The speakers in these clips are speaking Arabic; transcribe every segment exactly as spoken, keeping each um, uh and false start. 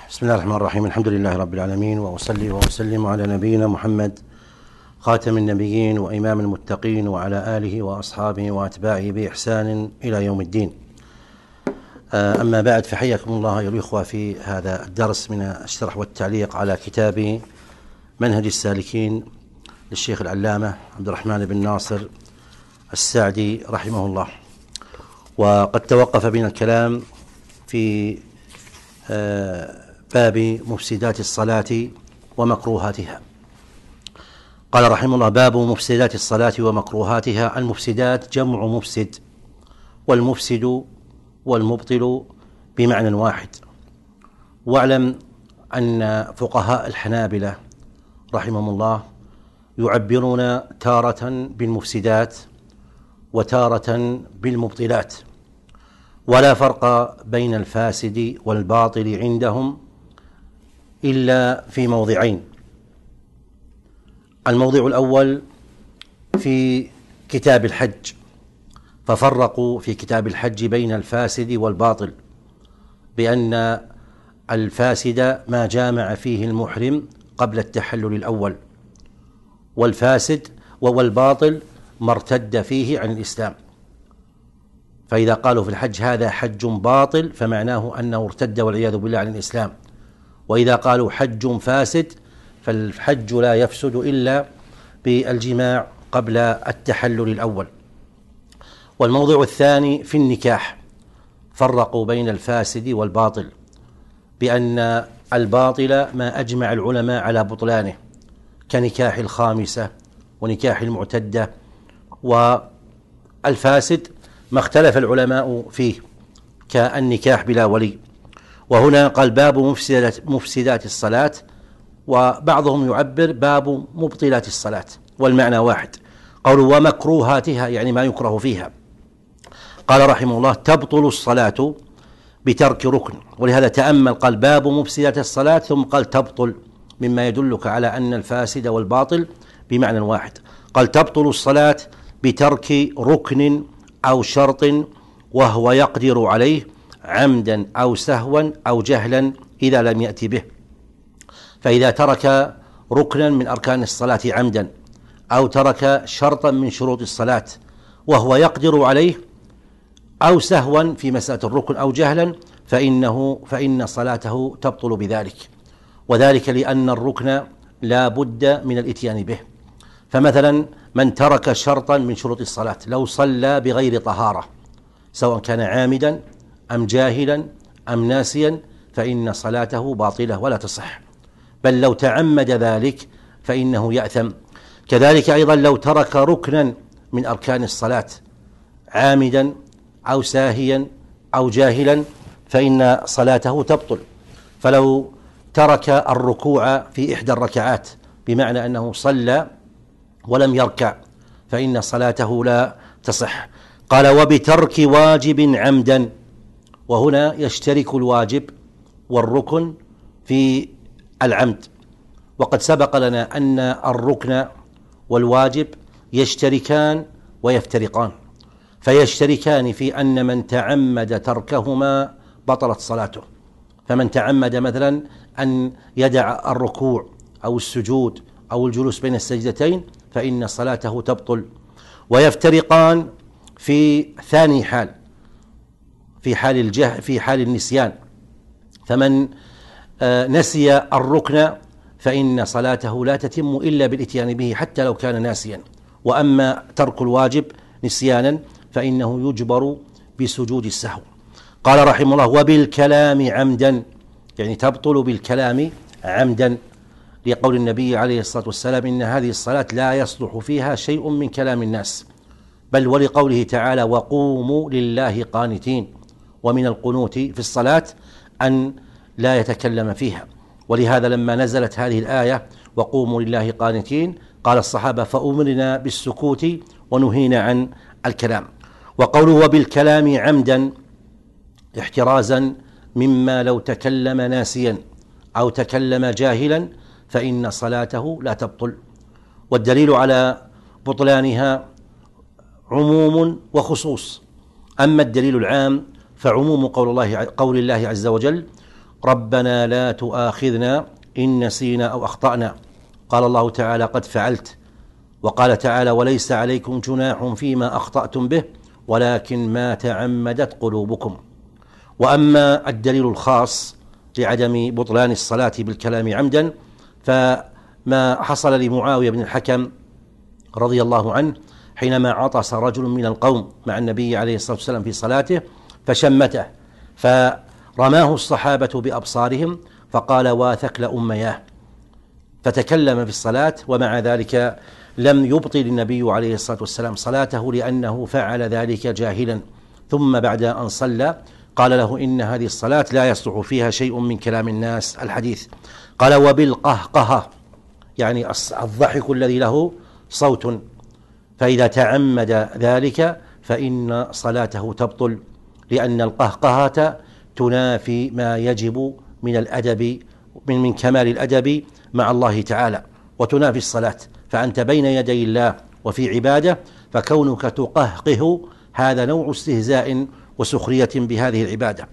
بسم الله الرحمن الرحيم. الحمد لله رب العالمين، وأصلي وأسلم على نبينا محمد خاتم النبيين وإمام المتقين، وعلى آله وأصحابه وأتباعه بإحسان إلى يوم الدين. أما بعد، فحياكم الله أيها الإخوة في هذا الدرس من الشرح والتعليق على كتاب منهج السالكين للشيخ العلامة عبد الرحمن بن ناصر السعدي رحمه الله. وقد توقف بنا الكلام في باب مفسدات الصلاة ومكروهاتها. قال رحمه الله: باب مفسدات الصلاة ومكروهاتها. المفسدات جمع مفسد، والمفسد والمبطل بمعنى واحد. واعلم أن فقهاء الحنابلة رحمهم الله يعبرون تارة بالمفسدات وتارة بالمبطلات، ولا فرق بين الفاسد والباطل عندهم إلا في موضعين. الموضع الأول في كتاب الحج، ففرقوا في كتاب الحج بين الفاسد والباطل، بأن الفاسد ما جامع فيه المحرم قبل التحلل الأول، والفاسد والباطل ما ارتد فيه عن الإسلام. فإذا قالوا في الحج هذا حج باطل فمعناه أنه ارتد والعياذ بالله عن الإسلام، وإذا قالوا حج فاسد فالحج لا يفسد إلا بالجماع قبل التحلل الأول. والموضوع الثاني في النكاح، فرقوا بين الفاسد والباطل بأن الباطل ما أجمع العلماء على بطلانه، كنكاح الخامسة ونكاح المعتدة، والفاسد ما اختلف العلماء فيه كالنكاح بلا ولي. وهنا قال باب مفسدات, مفسدات الصلاة، وبعضهم يعبر باب مبطلات الصلاة، والمعنى واحد. قالوا ومكروهاتها يعني ما يكره فيها. قال رحمه الله: تبطل الصلاة بترك ركن. ولهذا تأمل، قال باب مفسدات الصلاة ثم قال تبطل، مما يدلك على أن الفاسد والباطل بمعنى واحد. قال تبطل الصلاة بترك ركن أو شرط وهو يقدر عليه عمدا أو سهوا أو جهلا إذا لم يأتي به. فإذا ترك ركنا من أركان الصلاة عمدا، أو ترك شرطا من شروط الصلاة وهو يقدر عليه، أو سهوا في مسألة الركن أو جهلا، فإنه فإن صلاته تبطل بذلك. وذلك لأن الركن لا بد من الإتيان به. فمثلا من ترك شرطا من شروط الصلاة، لو صلى بغير طهارة سواء كان عامدا أم جاهلا أم ناسيا، فإن صلاته باطلة ولا تصح، بل لو تعمد ذلك فإنه يأثم. كذلك أيضا لو ترك ركنا من أركان الصلاة عامدا أو ساهيا أو جاهلا فإن صلاته تبطل. فلو ترك الركوع في إحدى الركعات بمعنى أنه صلى ولم يركع فإن صلاته لا تصح. قال وبترك واجب عمدا، وهنا يشترك الواجب والركن في العمد. وقد سبق لنا أن الركن والواجب يشتركان ويفترقان، فيشتركان في أن من تعمد تركهما بطلت صلاته. فمن تعمد مثلا أن يدع الركوع أو السجود أو الجلوس بين السجدتين فإن صلاته تبطل. ويفترقان في ثاني حال، في حال الجهل، في حال النسيان. فمن نسي الركن فإن صلاته لا تتم إلا بالإتيان به حتى لو كان ناسيا. وأما ترك الواجب نسيانا فإنه يجبر بسجود السهو. قال رحمه الله: وبالكلام عمدا، يعني تبطل بالكلام عمدا، لقول النبي عليه الصلاة والسلام: إن هذه الصلاة لا يصلح فيها شيء من كلام الناس، بل ولقوله تعالى: وقوموا لله قانتين. ومن القنوت في الصلاة أن لا يتكلم فيها. ولهذا لما نزلت هذه الآية وقوموا لله قانتين قال الصحابة: فأمرنا بالسكوت ونهينا عن الكلام. وقوله وبالكلام عمدا احترازا مما لو تكلم ناسيا أو تكلم جاهلا فإن صلاته لا تبطل. والدليل على بطلانها عموم وخصوص. أما الدليل العام فعموم قول الله قول الله عز وجل: ربنا لا تؤاخذنا إن نسينا أو أخطأنا. قال الله تعالى قد فعلت. وقال تعالى وليس عليكم جناح فيما أخطأتم به ولكن ما تعمدت قلوبكم. وأما الدليل الخاص لعدم بطلان الصلاة بالكلام عمدا فما حصل لمعاوية بن الحكم رضي الله عنه حينما عطس رجل من القوم مع النبي عليه الصلاة والسلام في صلاته فشمته، فرماه الصحابة بأبصارهم فقال واثك لأمياه، فتكلم في الصلاة، ومع ذلك لم يبطل النبي عليه الصلاة والسلام صلاته لأنه فعل ذلك جاهلا. ثم بعد أن صلى قال له إن هذه الصلاة لا يصلح فيها شيء من كلام الناس الحديث. قال وبالقهقهة، يعني الضحك الذي له صوت، فإذا تعمد ذلك فإن صلاته تبطل، لأن القهقهة تنافي ما يجب من الأدب من, من كمال الأدب مع الله تعالى، وتنافي الصلاة. فأنت بين يدي الله وفي عبادة، فكونك تقهقه هذا نوع استهزاء وسخرية بهذه العبادة.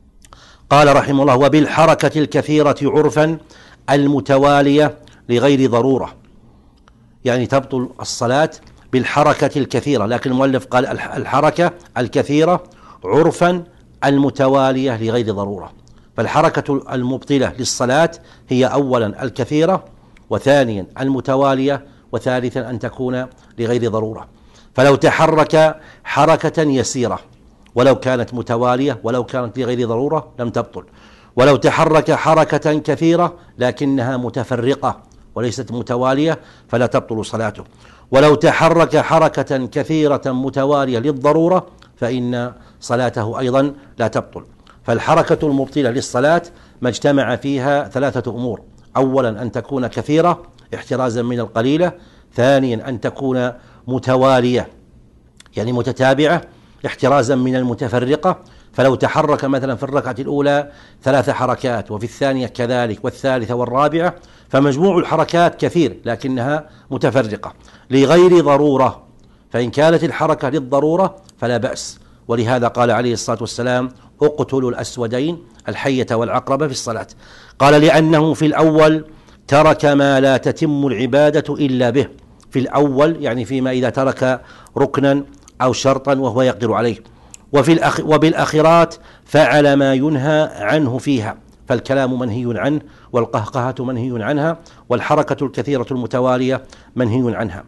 قال رحمه الله وبالحركة الكثيرة عرفا المتوالية لغير ضرورة، يعني تبطل الصلاة بالحركة الكثيرة، لكن المؤلف قال الحركة الكثيرة عرفا المتوالية لغير ضرورة. فالحركة المبطلة للصلاة هي أولا الكثيرة، وثانيا المتوالية، وثالثا أن تكون لغير ضرورة. فلو تحرك حركة يسيرة ولو كانت متوالية ولو كانت لغير ضرورة لم تبطل، ولو تحرك حركة كثيرة لكنها متفرقة وليست متوالية فلا تبطل صلاته، ولو تحرك حركة كثيرة متوالية للضرورة فإن صلاته أيضا لا تبطل. فالحركة المبطلة للصلاة ما اجتمع فيها ثلاثة أمور: أولا أن تكون كثيرة احترازا من القليلة، ثانيا أن تكون متوالية يعني متتابعة احترازا من المتفرقة، فلو تحرك مثلا في الركعة الأولى ثلاث حركات وفي الثانية كذلك والثالثة والرابعة فمجموع الحركات كثير لكنها متفرقة لغير ضرورة. فإن كانت الحركة للضرورة فلا بأس، ولهذا قال عليه الصلاة والسلام اقتلوا الأسودين الحية والعقرب في الصلاة. قال لأنه في الأول ترك ما لا تتم العبادة إلا به، في الأول يعني فيما إذا ترك ركنا أو شرطا وهو يقدر عليه، وفي الأخ وبالآخرات فعل ما ينهى عنه فيها، فالكلام منهي عنه، والقهقهة منهي عنها، والحركة الكثيرة المتوالية منهي عنها.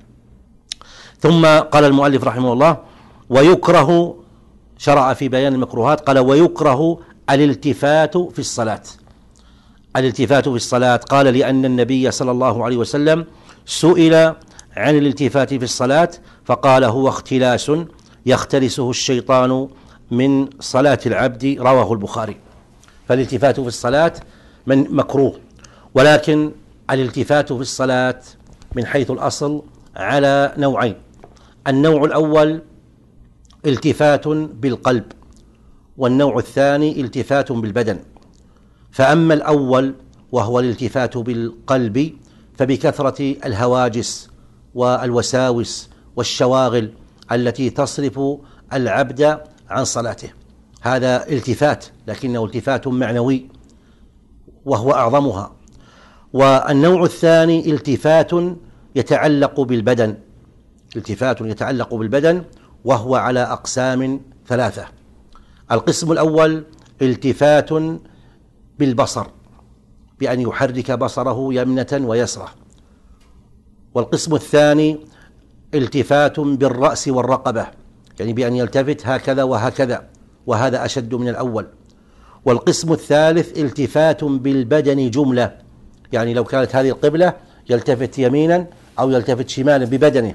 ثم قال المؤلف رحمه الله ويكره، شرع في بيان المكروهات، قال ويكره الالتفات في الصلاة. الالتفات في الصلاة قال لأن النبي صلى الله عليه وسلم سئل عن الالتفات في الصلاة فقال هو اختلاس يختلسه الشيطان من صلاة العبد، رواه البخاري. فالالتفات في الصلاة من مكروه، ولكن الالتفات في الصلاة من حيث الأصل على نوعين: النوع الأول التفات بالقلب، والنوع الثاني التفات بالبدن. فأما الأول وهو الالتفات بالقلب فبكثرة الهواجس والوساوس والشواغل التي تصرف العبد عن صلاته، هذا التفات لكنه التفات معنوي وهو أعظمها. والنوع الثاني التفات يتعلق بالبدن، التفات يتعلق بالبدن وهو على أقسام ثلاثة. القسم الأول التفات بالبصر بأن يحرك بصره يمنة ويسرة، والقسم الثاني التفات بالرأس والرقبة يعني بأن يلتفت هكذا وهكذا، وهذا أشد من الأول. والقسم الثالث التفات بالبدن جملة، يعني لو كانت هذه القبلة يلتفت يمينا أو يلتفت شمالا ببدنه،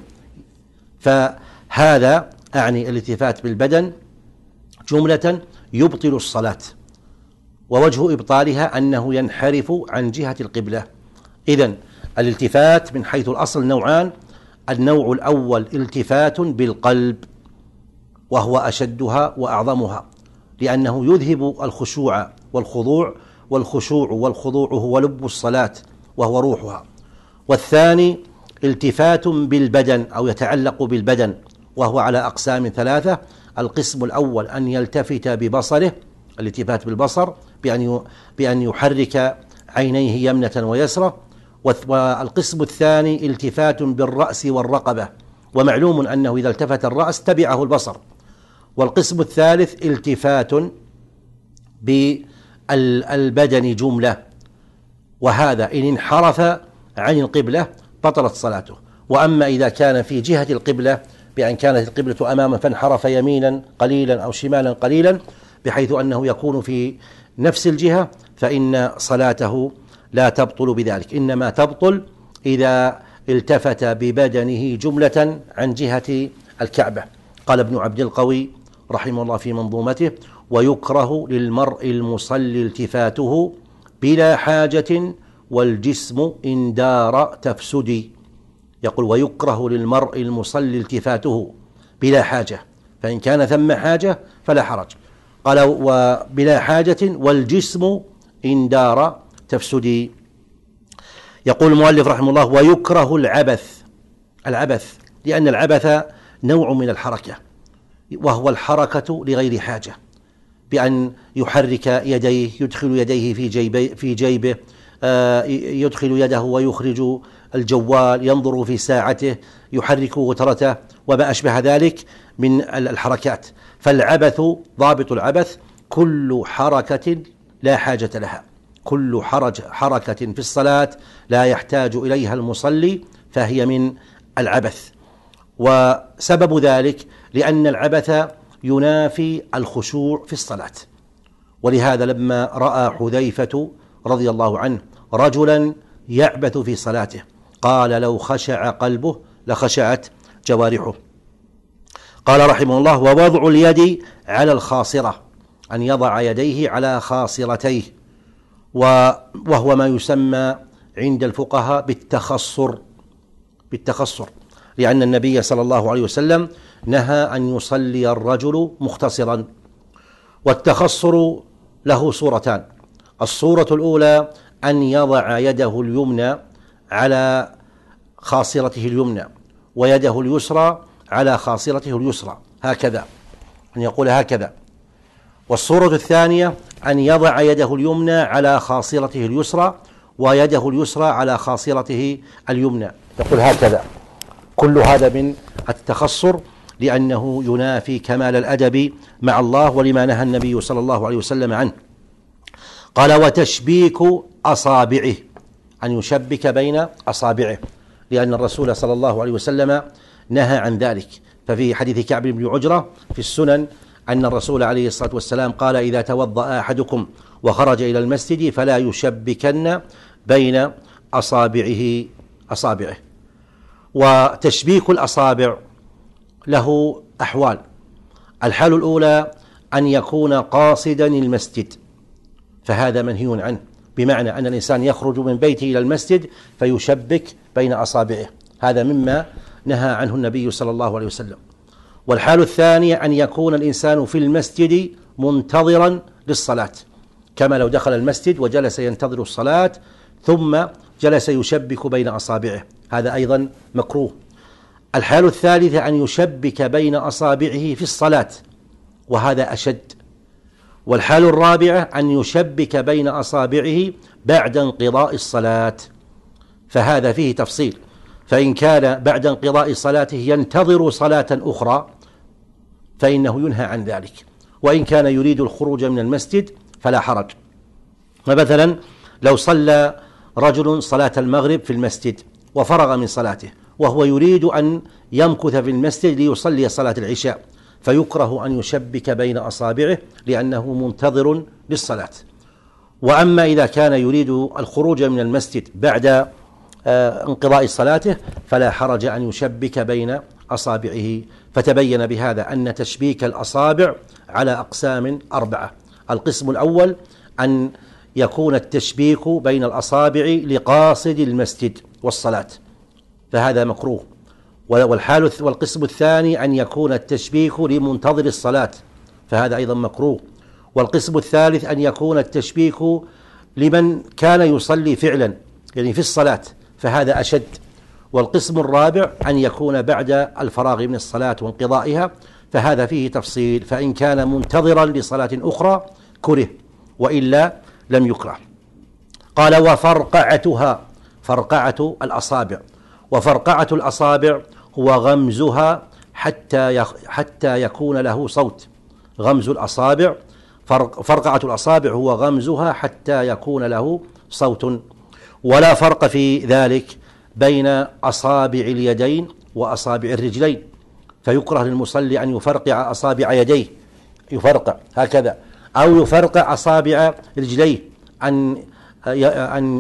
فهذا أعني الالتفات بالبدن جملة يبطل الصلاة، ووجه إبطالها أنه ينحرف عن جهة القبلة. إذن الالتفات من حيث الأصل نوعان: النوع الأول التفات بالقلب وهو أشدها وأعظمها، لأنه يذهب الخشوع والخضوع، والخشوع والخضوع هو لب الصلاة وهو روحها. والثاني التفات بالبدن أو يتعلق بالبدن وهو على أقسام ثلاثة: القسم الأول أن يلتفت ببصره، الالتفات بالبصر بأن بأن يحرك عينيه يمنة ويسرة. والقسم الثاني التفات بالرأس والرقبة، ومعلوم أنه إذا التفت الرأس تبعه البصر. والقسم الثالث التفات بالبدن جملة، وهذا إن انحرف عن القبلة بطلت صلاته. وأما إذا كان في جهة القبلة بأن كانت القبلة أمامه فانحرف يمينا قليلا أو شمالا قليلا بحيث أنه يكون في نفس الجهة فإن صلاته لا تبطل بذلك، إنما تبطل إذا التفت ببدنه جملة عن جهة الكعبة. قال ابن عبد القوي رحمه الله في منظومته: ويكره للمرء المصلي التفاته بلا حاجة والجسم إن دار تفسدي. يقول: ويكره للمرء المصلي التفاته بلا حاجة، فإن كان ثم حاجة فلا حرج. قال: وبلا حاجة والجسم إن دار تفسدي. يقول المؤلف رحمه الله: ويكره العبث. العبث لأن العبث نوع من الحركة، وهو الحركة لغير حاجة، بأن يحرك يديه، يدخل يديه في جيبه, في جيبه يدخل يده ويخرج الجوال، ينظر في ساعته، يحرك غترته وما أشبه ذلك من الحركات. فالعبث ضابط العبث كل حركة لا حاجة لها، كل حرج حركة في الصلاة لا يحتاج إليها المصلي فهي من العبث. وسبب ذلك لأن العبث ينافي الخشوع في الصلاة. ولهذا لما رأى حذيفة رضي الله عنه رجلا يعبث في صلاته قال: لو خشع قلبه لخشعت جوارحه. قال رحمه الله: ووضع اليد على الخاصرة، أن يضع يديه على خاصرتيه، وهو ما يسمى عند الفقهاء بالتخصر بالتخصر لأن النبي صلى الله عليه وسلم نهى أن يصلي الرجل مختصرا. والتخصر له صورتان: الصورة الأولى أن يضع يده اليمنى على خاصرته اليمنى ويده اليسرى على خاصرته اليسرى، هكذا، أن يقول هكذا. والصورة الثانية أن يضع يده اليمنى على خاصرته اليسرى ويده اليسرى على خاصرته اليمنى، يقول هكذا. كل هذا من التخصر لأنه ينافي كمال الأدب مع الله ولما نهى النبي صلى الله عليه وسلم عنه. قال: وتشبيك أصابعه، أن يشبك بين أصابعه، لأن الرسول صلى الله عليه وسلم نهى عن ذلك. ففي حديث كعب بن عجرة في السنن أن الرسول عليه الصلاة والسلام قال: إذا توضأ أحدكم وخرج إلى المسجد فلا يشبكن بين أصابعه أصابعه. وتشبيك الأصابع له أحوال: الحال الأولى أن يكون قاصدا المسجد، فهذا منهي عنه، بمعنى أن الإنسان يخرج من بيته إلى المسجد فيشبك بين أصابعه، هذا مما نهى عنه النبي صلى الله عليه وسلم. والحال الثانية أن يكون الإنسان في المسجد منتظرا للصلاة، كما لو دخل المسجد وجلس ينتظر الصلاة ثم جلس يشبك بين أصابعه، هذا أيضا مكروه. الحال الثالثة أن يشبك بين أصابعه في الصلاة، وهذا أشد. والحال الرابعة أن يشبك بين أصابعه بعد انقضاء الصلاة، فهذا فيه تفصيل. فإن كان بعد انقضاء صلاته ينتظر صلاة أخرى فإنه ينهى عن ذلك، وإن كان يريد الخروج من المسجد فلا حرج. فمثلا لو صلى رجل صلاة المغرب في المسجد وفرغ من صلاته وهو يريد أن يمكث في المسجد ليصلي صلاة العشاء، فيكره أن يشبك بين أصابعه لأنه منتظر للصلاة. وأما إذا كان يريد الخروج من المسجد بعد انقضاء صلاته فلا حرج أن يشبك بين أصابعه. فتبين بهذا أن تشبيك الأصابع على أقسام أربعة: القسم الأول أن يكون التشبيك بين الأصابع لقاصد المسجد والصلاة، فهذا مكروه. والحال والقسم الثاني أن يكون التشبيك لمنتظر الصلاة، فهذا أيضا مكروه. والقسم الثالث أن يكون التشبيك لمن كان يصلي فعلا، يعني في الصلاة، فهذا أشد. والقسم الرابع أن يكون بعد الفراغ من الصلاة وانقضائها، فهذا فيه تفصيل. فإن كان منتظرا لصلاة أخرى كره، وإلا لم يكره. قال وفرقعتها، فرقعة الأصابع، وفرقعة الأصابع هو غمزها حتى حتى يكون له صوت. غمز الأصابع، فرقعة الأصابع هو غمزها حتى يكون له صوت. ولا فرق في ذلك بين أصابع اليدين وأصابع الرجلين، فيكره للمصلي أن يفرقع أصابع يديه، يفرقع هكذا، أو يفرقع أصابع رجليه، أن أن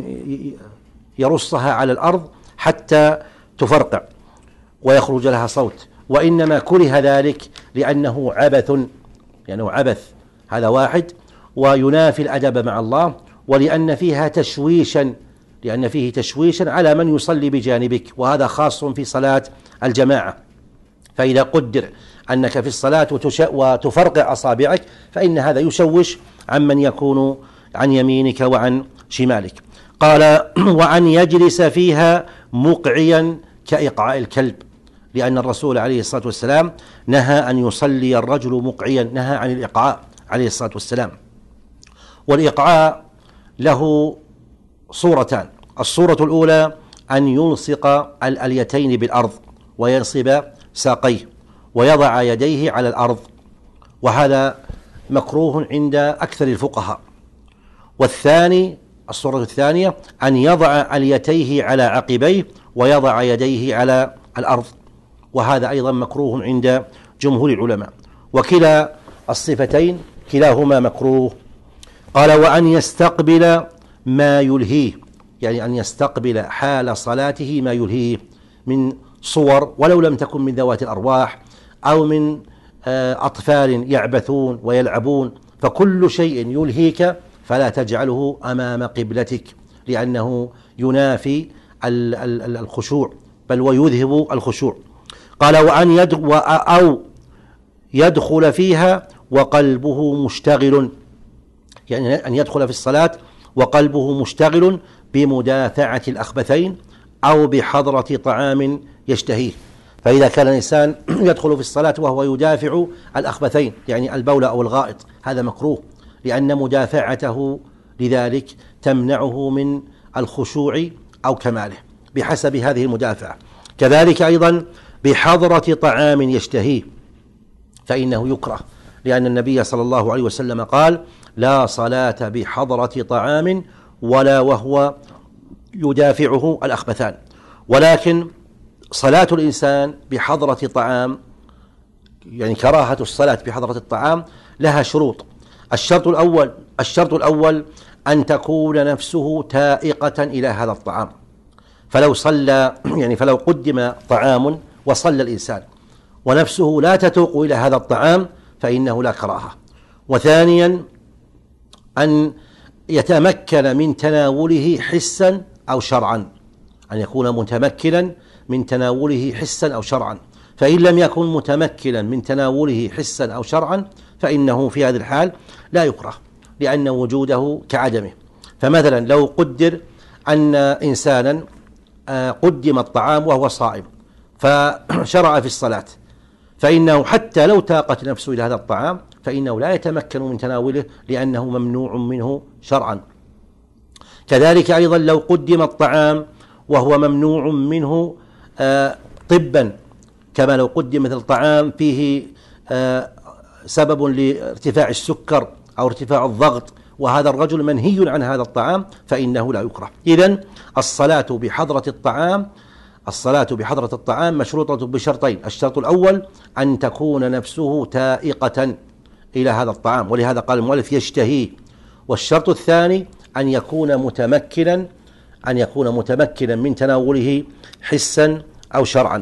يرصها على الأرض حتى تفرقع ويخرج لها صوت. وإنما كره ذلك لأنه عبث، يعني عبث، هذا واحد، وينافي الأدب مع الله، ولأن فيها تشويشا، لأن فيه تشويشا على من يصلي بجانبك، وهذا خاص في صلاة الجماعة. فإذا قدر أنك في الصلاة وتفرقع أصابعك فإن هذا يشوش عن من يكون عن يمينك وعن شمالك. قال وأن يجلس فيها مقعيا كإقعاء الكلب، لأن الرسول عليه الصلاة والسلام نهى أن يصلي الرجل مقعيا، نهى عن الإقعاء عليه الصلاة والسلام. والإقعاء له صورتان: الصورة الأولى أن يلصق الأليتين بالأرض وينصب ساقيه ويضع يديه على الأرض، وهذا مكروه عند أكثر الفقهاء. والثاني، الصورة الثانية، أن يضع أليتيه على عقبيه ويضع يديه على الأرض، وهذا أيضا مكروه عند جمهور العلماء. وكلا الصفتين كلاهما مكروه. قال وأن يستقبل ما يلهيه، يعني أن يستقبل حال صلاته ما يلهيه من صور، ولو لم تكن من ذوات الأرواح أو من أطفال يعبثون ويلعبون، فكل شيء يلهيك فلا تجعله أمام قبلتك، لأنه ينافي الخشوع بل ويذهب الخشوع. قال وأن يدخل أو يدخل فيها وقلبه مشتغل، يعني أن يدخل في الصلاة وقلبه مشتغل بمدافعة الأخبثين أو بحضرة طعام يشتهيه. فإذا كان الإنسان يدخل في الصلاة وهو يدافع الأخبثين، يعني البول أو الغائط، هذا مكروه، لأن مدافعته لذلك تمنعه من الخشوع أو كماله بحسب هذه المدافعة. كذلك أيضا بحضرة طعام يشتهيه فإنه يكره، لأن النبي صلى الله عليه وسلم قال لا صلاة بحضرة طعام ولا وهو يدافعه الأخبثان. ولكن صلاة الإنسان بحضرة طعام، يعني كراهة الصلاة بحضرة الطعام، لها شروط. الشرط الأول الشرط الأول أن تكون نفسه تائقة إلى هذا الطعام، فلو صلى يعني فلو قدم طعام وصلى الإنسان ونفسه لا تتوق إلى هذا الطعام فإنه لا كراهة. وثانيا أن يتمكن من تناوله حسا أو شرعا، أن يكون متمكنا من تناوله حسا أو شرعا، فإن لم يكن متمكنا من تناوله حسا أو شرعا فإنه في هذه الحال لا يكره، لأن وجوده كعدمه. فمثلا لو قدر أن إنسانا قدم الطعام وهو صائم فشرع في الصلاة، فإنه حتى لو تاقت نفسه إلى هذا الطعام فإنه لا يتمكن من تناوله لأنه ممنوع منه شرعا. كذلك أيضا لو قدم الطعام وهو ممنوع منه طبا، كما لو قدم مثل طعام فيه سبب لارتفاع السكر أو ارتفاع الضغط وهذا الرجل منهي عن هذا الطعام فإنه لا يكره. إذن الصلاة بحضرة الطعام الصلاة بحضرة الطعام مشروطة بشرطين: الشرط الأول أن تكون نفسه تائقة إلى هذا الطعام، ولهذا قال المؤلف يشتهيه. والشرط الثاني أن يكون متمكنا أن يكون متمكنا من تناوله حسا أو شرعا.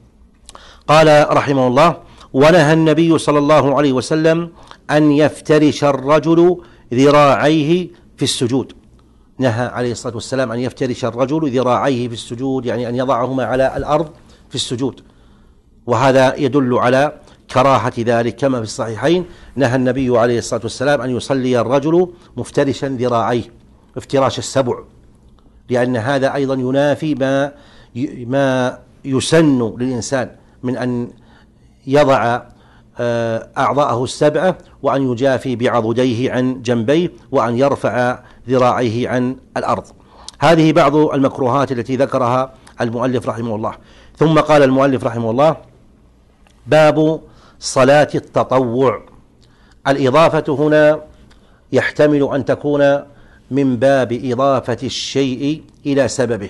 قال رحمه الله: ونهى النبي صلى الله عليه وسلم أن يفترش الرجل ذراعيه في السجود. نهى عليه الصلاة والسلام أن يفترش الرجل ذراعيه في السجود، يعني أن يضعهما على الأرض في السجود، وهذا يدل على كراهة ذلك. كما في الصحيحين نهى النبي عليه الصلاة والسلام أن يصلي الرجل مفترشا ذراعيه افتراش السبع، لأن هذا أيضا ينافي ما ما يسن للإنسان من أن يضع أعضاءه السبعة، وأن يجافي بعضديه عن جنبيه، وأن يرفع ذراعيه عن الأرض. هذه بعض المكروهات التي ذكرها المؤلف رحمه الله. ثم قال المؤلف رحمه الله: باب صلاة التطوع. الإضافة هنا يحتمل أن تكون من باب إضافة الشيء إلى سببه،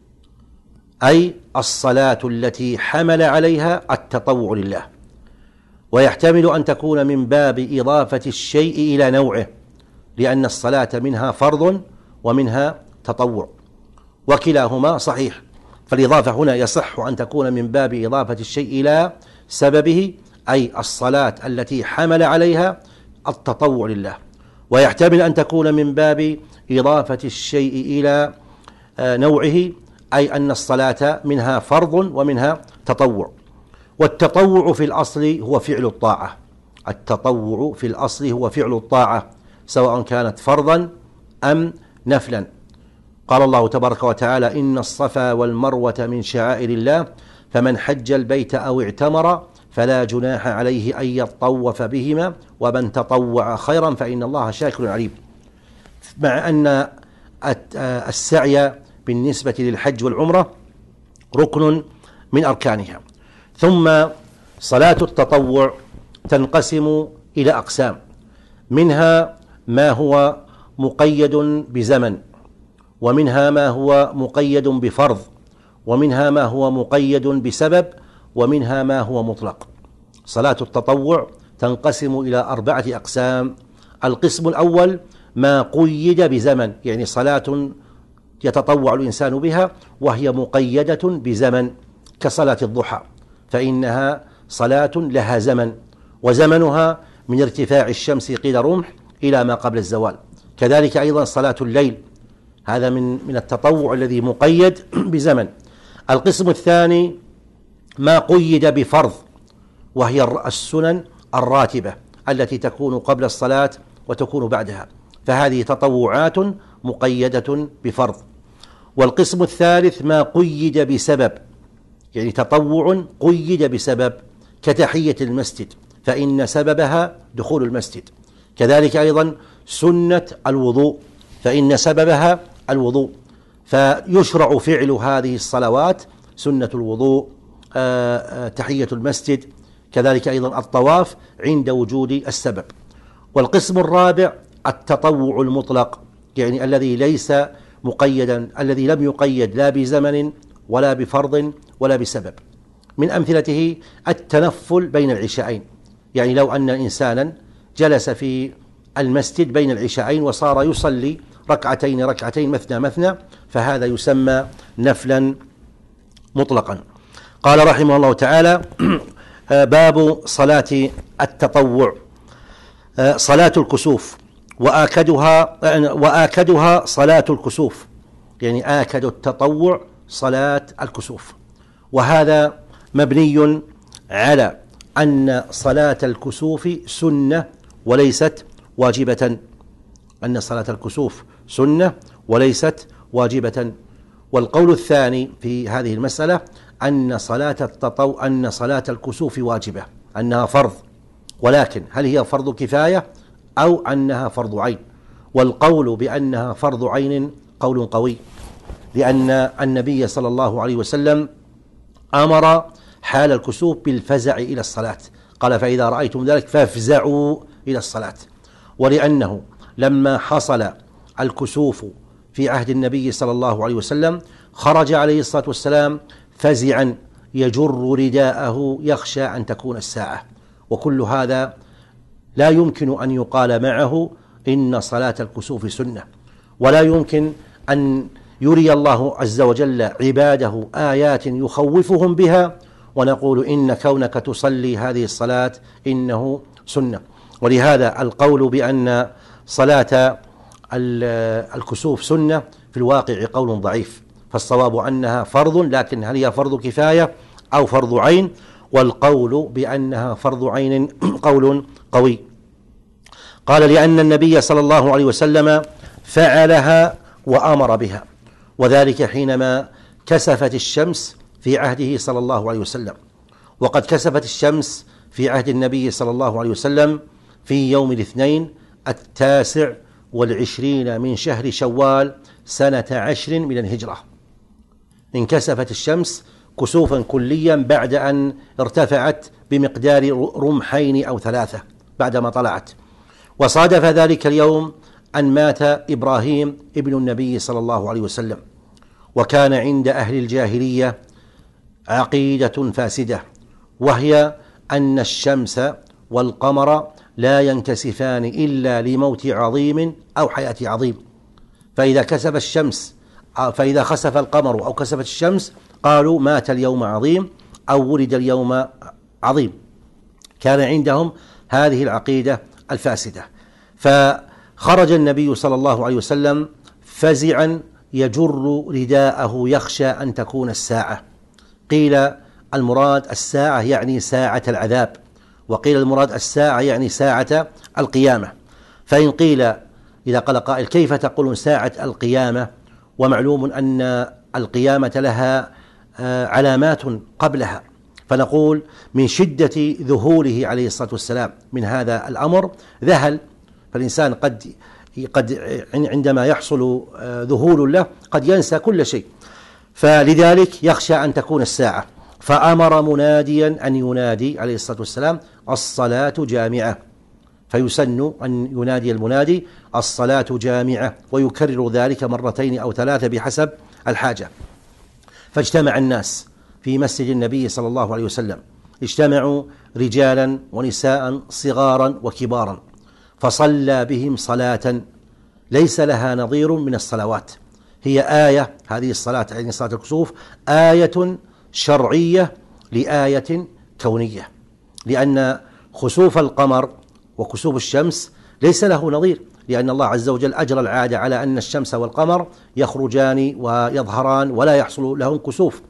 أي الصلاة التي حمل عليها التطوع لله، ويحتمل أن تكون من باب إضافة الشيء إلى نوعه، لأن الصلاة منها فرض ومنها تطوع، وكلاهما صحيح. فالإضافة هنا يصح أن تكون من باب إضافة الشيء إلى سببه، أي الصلاة التي حمل عليها التطوع لله، ويحتمل أن تكون من باب إضافة الشيء إلى نوعه، أي أن الصلاة منها فرض ومنها تطوع. والتطوع في الأصل هو فعل الطاعة، التطوع في الأصل هو فعل الطاعة سواء كانت فرضا أم نفلا. قال الله تبارك وتعالى: إن الصفا والمروة من شعائر الله فمن حج البيت أو اعتمر فلا جناح عليه أن يطوف بهما ومن تطوع خيرا فإن الله شاكر عليم. مع أن السعي بالنسبة للحج والعمرة ركن من أركانها. ثم صلاة التطوع تنقسم إلى أقسام، منها ما هو مقيد بزمن، ومنها ما هو مقيد بفرض، ومنها ما هو مقيد بسبب، ومنها ما هو مطلق. صلاة التطوع تنقسم إلى أربعة أقسام. القسم الأول ما قيد بزمن، يعني صلاة يتطوع الإنسان بها وهي مقيدة بزمن، كصلاة الضحى، فإنها صلاة لها زمن، وزمنها من ارتفاع الشمس قيد رمح إلى ما قبل الزوال. كذلك أيضا صلاة الليل، هذا من من التطوع الذي مقيد بزمن. القسم الثاني ما قيد بفرض، وهي السنن الراتبة التي تكون قبل الصلاة وتكون بعدها، فهذه تطوعات مقيدة بفرض. والقسم الثالث ما قيد بسبب، يعني تطوع قيد بسبب، كتحية المسجد فإن سببها دخول المسجد. كذلك أيضا سنة الوضوء فإن سببها الوضوء، فيشرع فعل هذه الصلوات: سنة الوضوء، تحية المسجد، كذلك أيضا الطواف عند وجود السبب. والقسم الرابع التطوع المطلق، يعني الذي ليس مقيدا، الذي لم يقيد لا بزمن ولا بفرض ولا بسبب. من أمثلته التنفل بين العشاءين، يعني لو أن إنسانا جلس في المسجد بين العشاءين وصار يصلي ركعتين ركعتين مثنى مثنى، فهذا يسمى نفلا مطلقا. قال رحمه الله تعالى: باب صلاة التطوع. صلاة الكسوف وآكدها وآكدها صلاة الكسوف، يعني آكد التطوع صلاة الكسوف، وهذا مبني على أن صلاة الكسوف سنة وليست واجبة، أن صلاة الكسوف سنة وليست واجبة. والقول الثاني في هذه المسألة أن صلاة التطوع أن صلاة الكسوف واجبة، أنها فرض، ولكن هل هي فرض كفاية أو أنها فرض عين؟ والقول بأنها فرض عين قول قوي، لأن النبي صلى الله عليه وسلم أمر حال الكسوف بالفزع إلى الصلاة، قال: فإذا رأيتم ذلك فافزعوا إلى الصلاة. ولأنه لما حصل الكسوف في عهد النبي صلى الله عليه وسلم خرج عليه الصلاة والسلام فزعا يجر رداءه يخشى أن تكون الساعة، وكل هذا لا يمكن أن يقال معه إن صلاة الكسوف سنة، ولا يمكن أن يري الله عز وجل عباده آيات يخوفهم بها ونقول إن كونك تصلي هذه الصلاة إنه سنة. ولهذا القول بأن صلاة الكسوف سنة في الواقع قول ضعيف، فالصواب أنها فرض، لكن هل هي فرض كفاية أو فرض عين؟ والقول بأنها فرض عين قول قوي. قال: لأن النبي صلى الله عليه وسلم فعلها وأمر بها، وذلك حينما كسفت الشمس في عهده صلى الله عليه وسلم، وقد كسفت الشمس في عهد النبي صلى الله عليه وسلم في يوم الاثنين التاسع والعشرين من شهر شوال سنة عشر من الهجرة. انكسفت الشمس كسوفا كليا بعد أن ارتفعت بمقدار رمحين أو ثلاثة بعدما طلعت. وصادف ذلك اليوم أن مات إبراهيم ابن النبي صلى الله عليه وسلم. وكان عند أهل الجاهلية عقيدة فاسدة، وهي أن الشمس والقمر لا ينكسفان إلا لموت عظيم أو حياة عظيم. فإذا كسف الشمس فإذا خسف القمر أو كسفت الشمس قالوا مات اليوم عظيم أو ولد اليوم عظيم. كان عندهم هذه العقيدة الفاسدة. فخرج النبي صلى الله عليه وسلم فزعا يجر رداءه يخشى أن تكون الساعة. قيل المراد الساعة يعني ساعة العذاب، وقيل المراد الساعة يعني ساعة القيامة. فإن قيل إذا قال قائل كيف تقولون ساعة القيامة ومعلوم أن القيامة لها علامات قبلها؟ فنقول من شدة ذهوله عليه الصلاة والسلام من هذا الأمر ذهل. فالإنسان قد قد عندما يحصل ذهول له قد ينسى كل شيء، فلذلك يخشى أن تكون الساعة، فأمر مناديا أن ينادي عليه الصلاة والسلام الصلاة جامعة. فيسن أن ينادي المنادي الصلاة جامعة، ويكرر ذلك مرتين أو ثلاثة بحسب الحاجة. فاجتمع الناس في مسجد النبي صلى الله عليه وسلم، اجتمعوا رجالا ونساء صغارا وكبارا، فصلى بهم صلاة ليس لها نظير من الصلوات. هي آية، هذه الصلاة يعني صلاة الكسوف آية شرعية لآية كونية، لأن خسوف القمر وكسوف الشمس ليس له نظير، لأن الله عز وجل أجرى العادة على أن الشمس والقمر يخرجان ويظهران ولا يحصل لهم كسوف،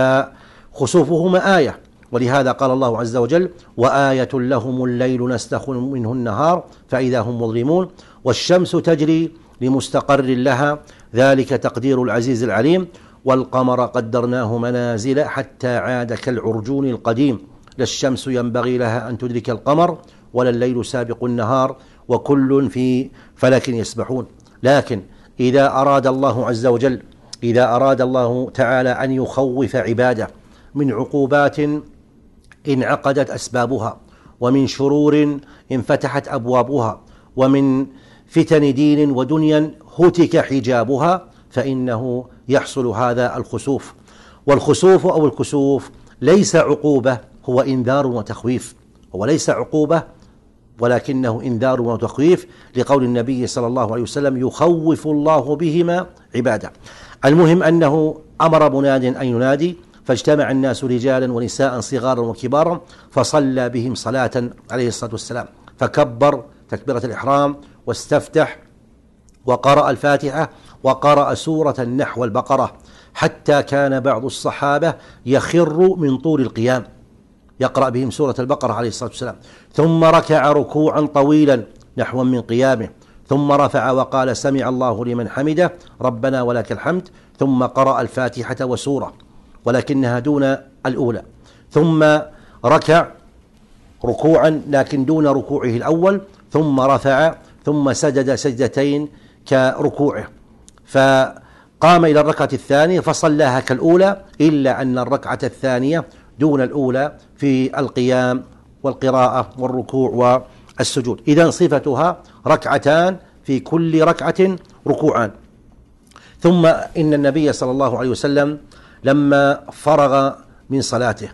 فخسوفهما آية. ولهذا قال الله عز وجل وآية لهم الليل نسلخ منه النهار فإذا هم مظلمون والشمس تجري لمستقر لها ذلك تقدير العزيز العليم والقمر قدرناه منازل حتى عاد كالعرجون القديم لا الشمس ينبغي لها أن تدرك القمر ولا الليل سابق النهار وكل في فلك يسبحون. لكن إذا أراد الله عز وجل إذا أراد الله تعالى أن يخوف عباده من عقوبات انعقدت أسبابها، ومن شرور انفتحت أبوابها، ومن فتن دين ودنيا هتك حجابها، فإنه يحصل هذا الخسوف. والخسوف أو الكسوف ليس عقوبة، هو إنذار وتخويف، هو ليس عقوبة ولكنه إنذار وتخويف، لقول النبي صلى الله عليه وسلم يخوف الله بهما عباده. المهم أنه أمر مناد أن ينادي، فاجتمع الناس رجالا ونساء صغارا وكبارا فصلى بهم صلاة عليه الصلاة والسلام، فكبر تكبيرة الإحرام واستفتح وقرأ الفاتحة وقرأ سورة نحو البقرة، حتى كان بعض الصحابة يخر من طول القيام يقرأ بهم سورة البقرة عليه الصلاة والسلام، ثم ركع ركوعا طويلا نحو من قيامه، ثم رفع وقال سمع الله لمن حمده ربنا ولك الحمد، ثم قرأ الفاتحة وسورة ولكنها دون الأولى، ثم ركع ركوعا لكن دون ركوعه الأول، ثم رفع ثم سجد سجدتين كركوعه، فقام إلى الركعة الثانية فصلاها كالأولى، إلا أن الركعة الثانية دون الأولى في القيام والقراءة والركوع والسجود. إذن صفتها ركعتان في كل ركعة ركوعان. ثم إن النبي صلى الله عليه وسلم لما فرغ من صلاته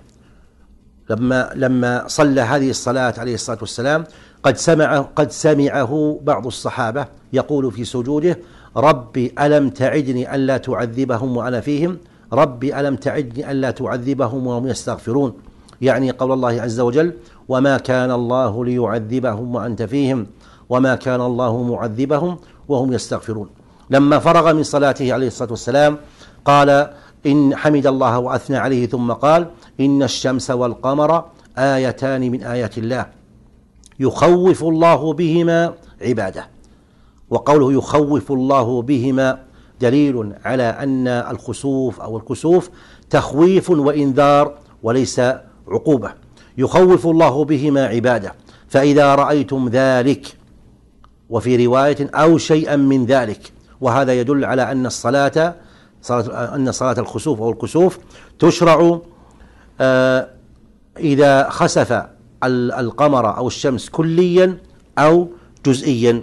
لما لما صلى هذه الصلاة عليه الصلاة والسلام قد سمعه قد سمعه بعض الصحابة يقول في سجوده ربي ألم تعدني ألا تعذبهم وأنا فيهم، ربي ألم تعدني ألا تعذبهم وهم يستغفرون، يعني قول الله عز وجل وما كان الله ليعذبهم وأنت فيهم وما كان الله معذبهم وهم يستغفرون. لما فرغ من صلاته عليه الصلاة والسلام قال إن حمد الله وأثنى عليه، ثم قال إن الشمس والقمر آيتان من آيات الله يخوف الله بهما عباده. وقوله يخوف الله بهما دليل على أن الخسوف أو الكسوف تخويف وإنذار وليس عقوبة. يخوف الله بهما عباده. فإذا رأيتم ذلك، وفي رواية أو شيئا من ذلك، وهذا يدل على أن الصلاة صلاة أن صلاة الخسوف أو الكسوف تشرع آه إذا خسف القمر أو الشمس كليا أو جزئيا.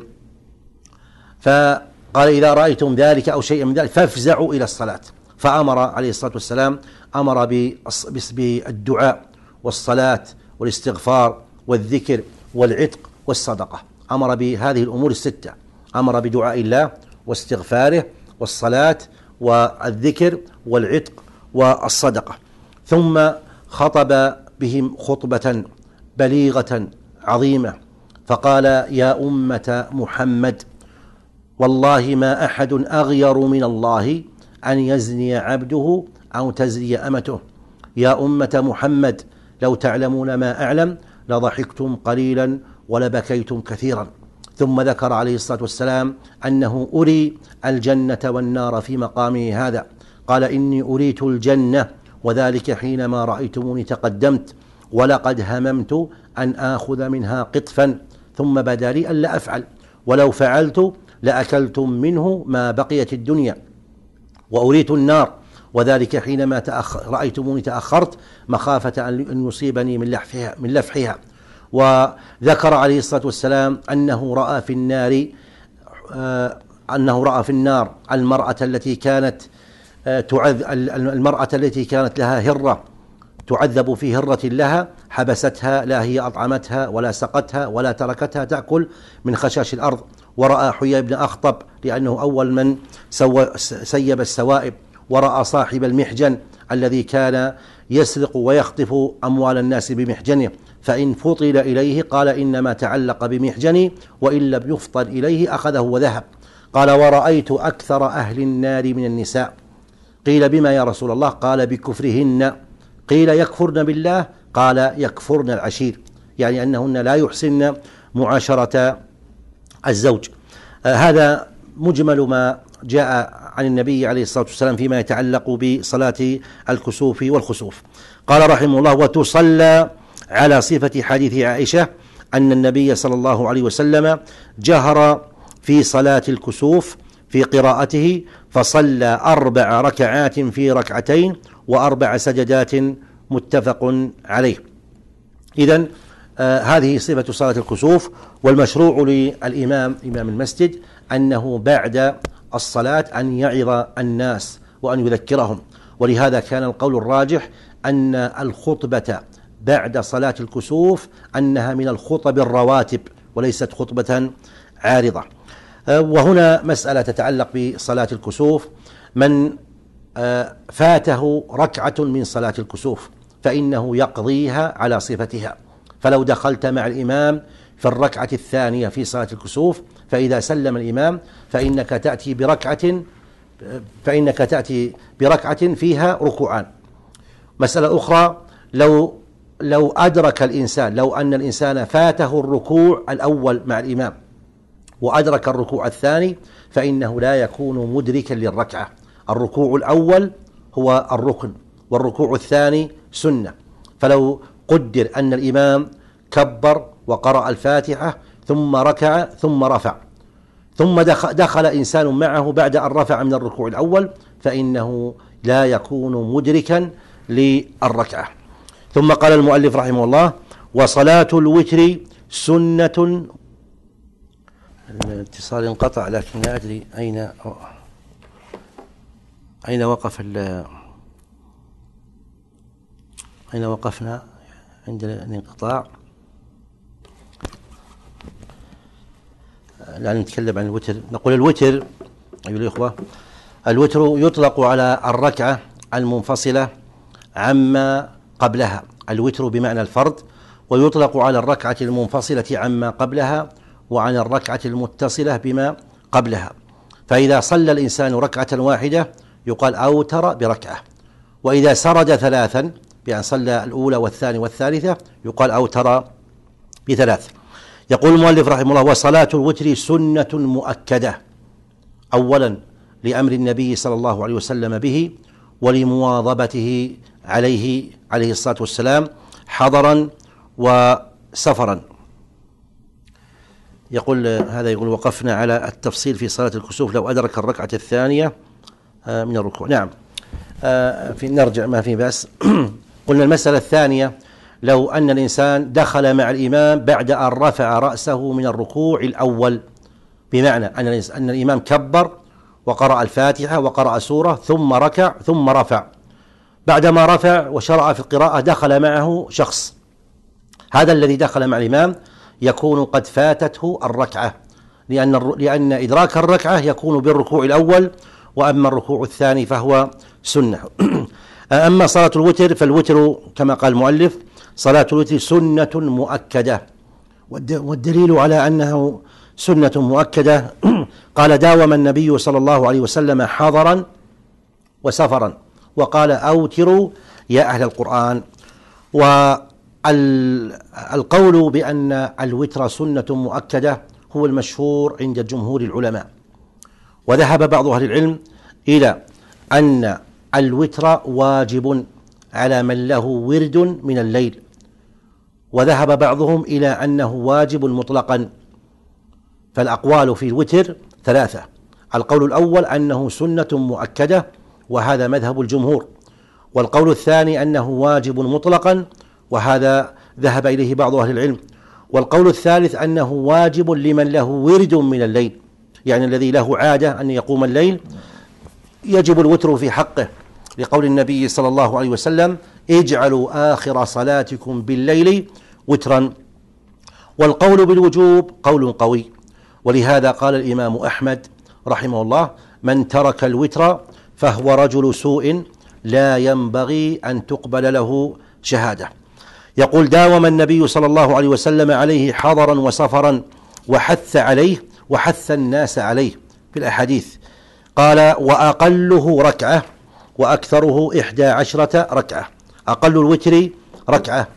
فقال إذا رأيتم ذلك أو شيئا من ذلك فافزعوا إلى الصلاة. فأمر عليه الصلاة والسلام أمر بالدعاء والصلاة والاستغفار والذكر والعتق والصدقة. أمر بهذه الأمور الستة، أمر بدعاء الله واستغفاره والصلاة والذكر والعتق والصدقة. ثم خطب بهم خطبة بليغة عظيمة فقال: يا أمة محمد، والله ما أحد أغير من الله أن يزني عبده أو تزني أمته. يا أمة محمد، لو تعلمون ما أعلم لضحكتم قليلا ولبكيتم كثيرا. ثم ذكر عليه الصلاة والسلام أنه أري الجنة والنار في مقامه هذا. قال: إني أريت الجنة وذلك حينما رأيتموني تقدمت، ولقد هممت أن آخذ منها قطفا ثم بدا لي ألا أفعل، ولو فعلت لأكلتم منه ما بقيت الدنيا. وأريت النار وذلك حينما تأخ... رأيتموني تأخرت مخافة أن يصيبني من لفحها, من لفحها. وذكر عليه الصلاة والسلام أنه رأى في النار آه أنه رأى في النار المرأة التي كانت آه تعذ المرأة التي كانت لها هرة تعذب في هرة لها، حبستها، لا هي أطعمتها ولا سقتها ولا تركتها تأكل من خشاش الأرض. ورأى حيي بن أخطب لأنه أول من سو... سيب السوائب. ورأى صاحب المحجن الذي كان يسرق ويخطف أموال الناس بمحجنه، فإن فطل إليه قال إنما تعلق بمحجني، وإن لم يفطل إليه أخذه وذهب. قال: ورأيت أكثر أهل النار من النساء. قيل: بما يا رسول الله؟ قال: بكفرهن. قيل: يكفرن بالله؟ قال: يكفرن العشير، يعني أنهن لا يحسن معاشرة الزوج. آه هذا مجمل ما جاء عن النبي عليه الصلاة والسلام فيما يتعلق بصلاة الكسوف والخسوف. قال رحمه الله: وتصلى على صفة حديث عائشة أن النبي صلى الله عليه وسلم جهر في صلاة الكسوف في قراءته، فصلى أربع ركعات في ركعتين وأربع سجدات متفق عليه. إذن آه هذه صفة صلاة الكسوف. والمشروع للإمام إمام المسجد أنه بعد الصلاة أن يعظ الناس وأن يذكرهم، ولهذا كان القول الراجح أن الخطبة بعد صلاة الكسوف أنها من الخطب الرواتب وليست خطبة عارضة. وهنا مسألة تتعلق بصلاة الكسوف: من فاته ركعة من صلاة الكسوف فإنه يقضيها على صفتها. فلو دخلت مع الإمام في الركعة الثانية في صلاة الكسوف، فإذا سلم الإمام فإنك تأتي بركعة فإنك تأتي بركعة فيها ركوعان. مسألة أخرى: لو لو أدرك الإنسان لو أن الإنسان فاته الركوع الأول مع الإمام وأدرك الركوع الثاني، فإنه لا يكون مدركا للركعة. الركوع الأول هو الركن والركوع الثاني سنة. فلو قدر أن الإمام كبر وقرأ الفاتحة ثم ركع ثم رفع ثم دخل إنسان معه بعد أن رفع من الركوع الأول، فإنه لا يكون مدركا للركعة. ثم قال المؤلف رحمه الله: وصلاة الوتر سنة. الاتصال انقطع لكن لا أدري أين أين وقف أين وقفنا عند الانقطاع. الآن نتكلم عن الوتر. نقول الوتر أيها الإخوة، الوتر يطلق على الركعة المنفصلة عما قبلها. الوتر بمعنى الفرد، ويطلق على الركعة المنفصلة عما قبلها وعن الركعة المتصلة بما قبلها. فإذا صلى الإنسان ركعة واحدة يقال أوتر بركعة، وإذا سرد ثلاثا بأن صلى الأولى والثانية والثالثة يقال أوتر بثلاث. يقول المؤلف رحمه الله: وصلاة الوتر سنة مؤكدة، أولا لأمر النبي صلى الله عليه وسلم به ولمواظبته عليه عليه الصلاة والسلام حضرا وسفرا. يقول هذا يقول وقفنا على التفصيل في صلاة الكسوف لو أدرك الركعة الثانية من الركوع. نعم، في نرجع ما في بأس. قلنا المسألة الثانية لو أن الإنسان دخل مع الإمام بعد أن رفع رأسه من الركوع الأول، بمعنى أن أن الإمام كبر وقرأ الفاتحة وقرأ سورة ثم ركع ثم رفع، بعدما رفع وشرع في القراءة دخل معه شخص، هذا الذي دخل مع الإمام يكون قد فاتته الركعة، لأن لأن إدراك الركعة يكون بالركوع الأول، وأما الركوع الثاني فهو سنة. أما صلاة الوتر فالوتر كما قال المؤلف صلاة الوتر سنة مؤكدة، والدليل على أنه سنة مؤكدة قال داوم النبي صلى الله عليه وسلم حضرا وسفرا، وقال أوتروا يا أهل القرآن. والقول بأن الوتر سنة مؤكدة هو المشهور عند جمهور العلماء، وذهب بعض أهل العلم إلى أن الوتر واجب على من له ورد من الليل، وذهب بعضهم إلى أنه واجب مطلقا. فالأقوال في الوتر ثلاثة: القول الأول أنه سنة مؤكدة وهذا مذهب الجمهور، والقول الثاني أنه واجب مطلقا وهذا ذهب إليه بعض أهل العلم، والقول الثالث أنه واجب لمن له ورد من الليل، يعني الذي له عادة أن يقوم الليل يجب الوتر في حقه، لقول النبي صلى الله عليه وسلم اجعلوا آخر صلاتكم بالليل وترا. والقول بالوجوب قول قوي، ولهذا قال الإمام أحمد رحمه الله من ترك الوتر فهو رجل سوء لا ينبغي أن تقبل له شهادة. يقول داوم النبي صلى الله عليه وسلم عليه حضرا وسفرا وحث عليه وحث الناس عليه في الأحاديث، قال وأقله ركعة وأكثره إحدى عشرة ركعة، أقل الوتر ركعة،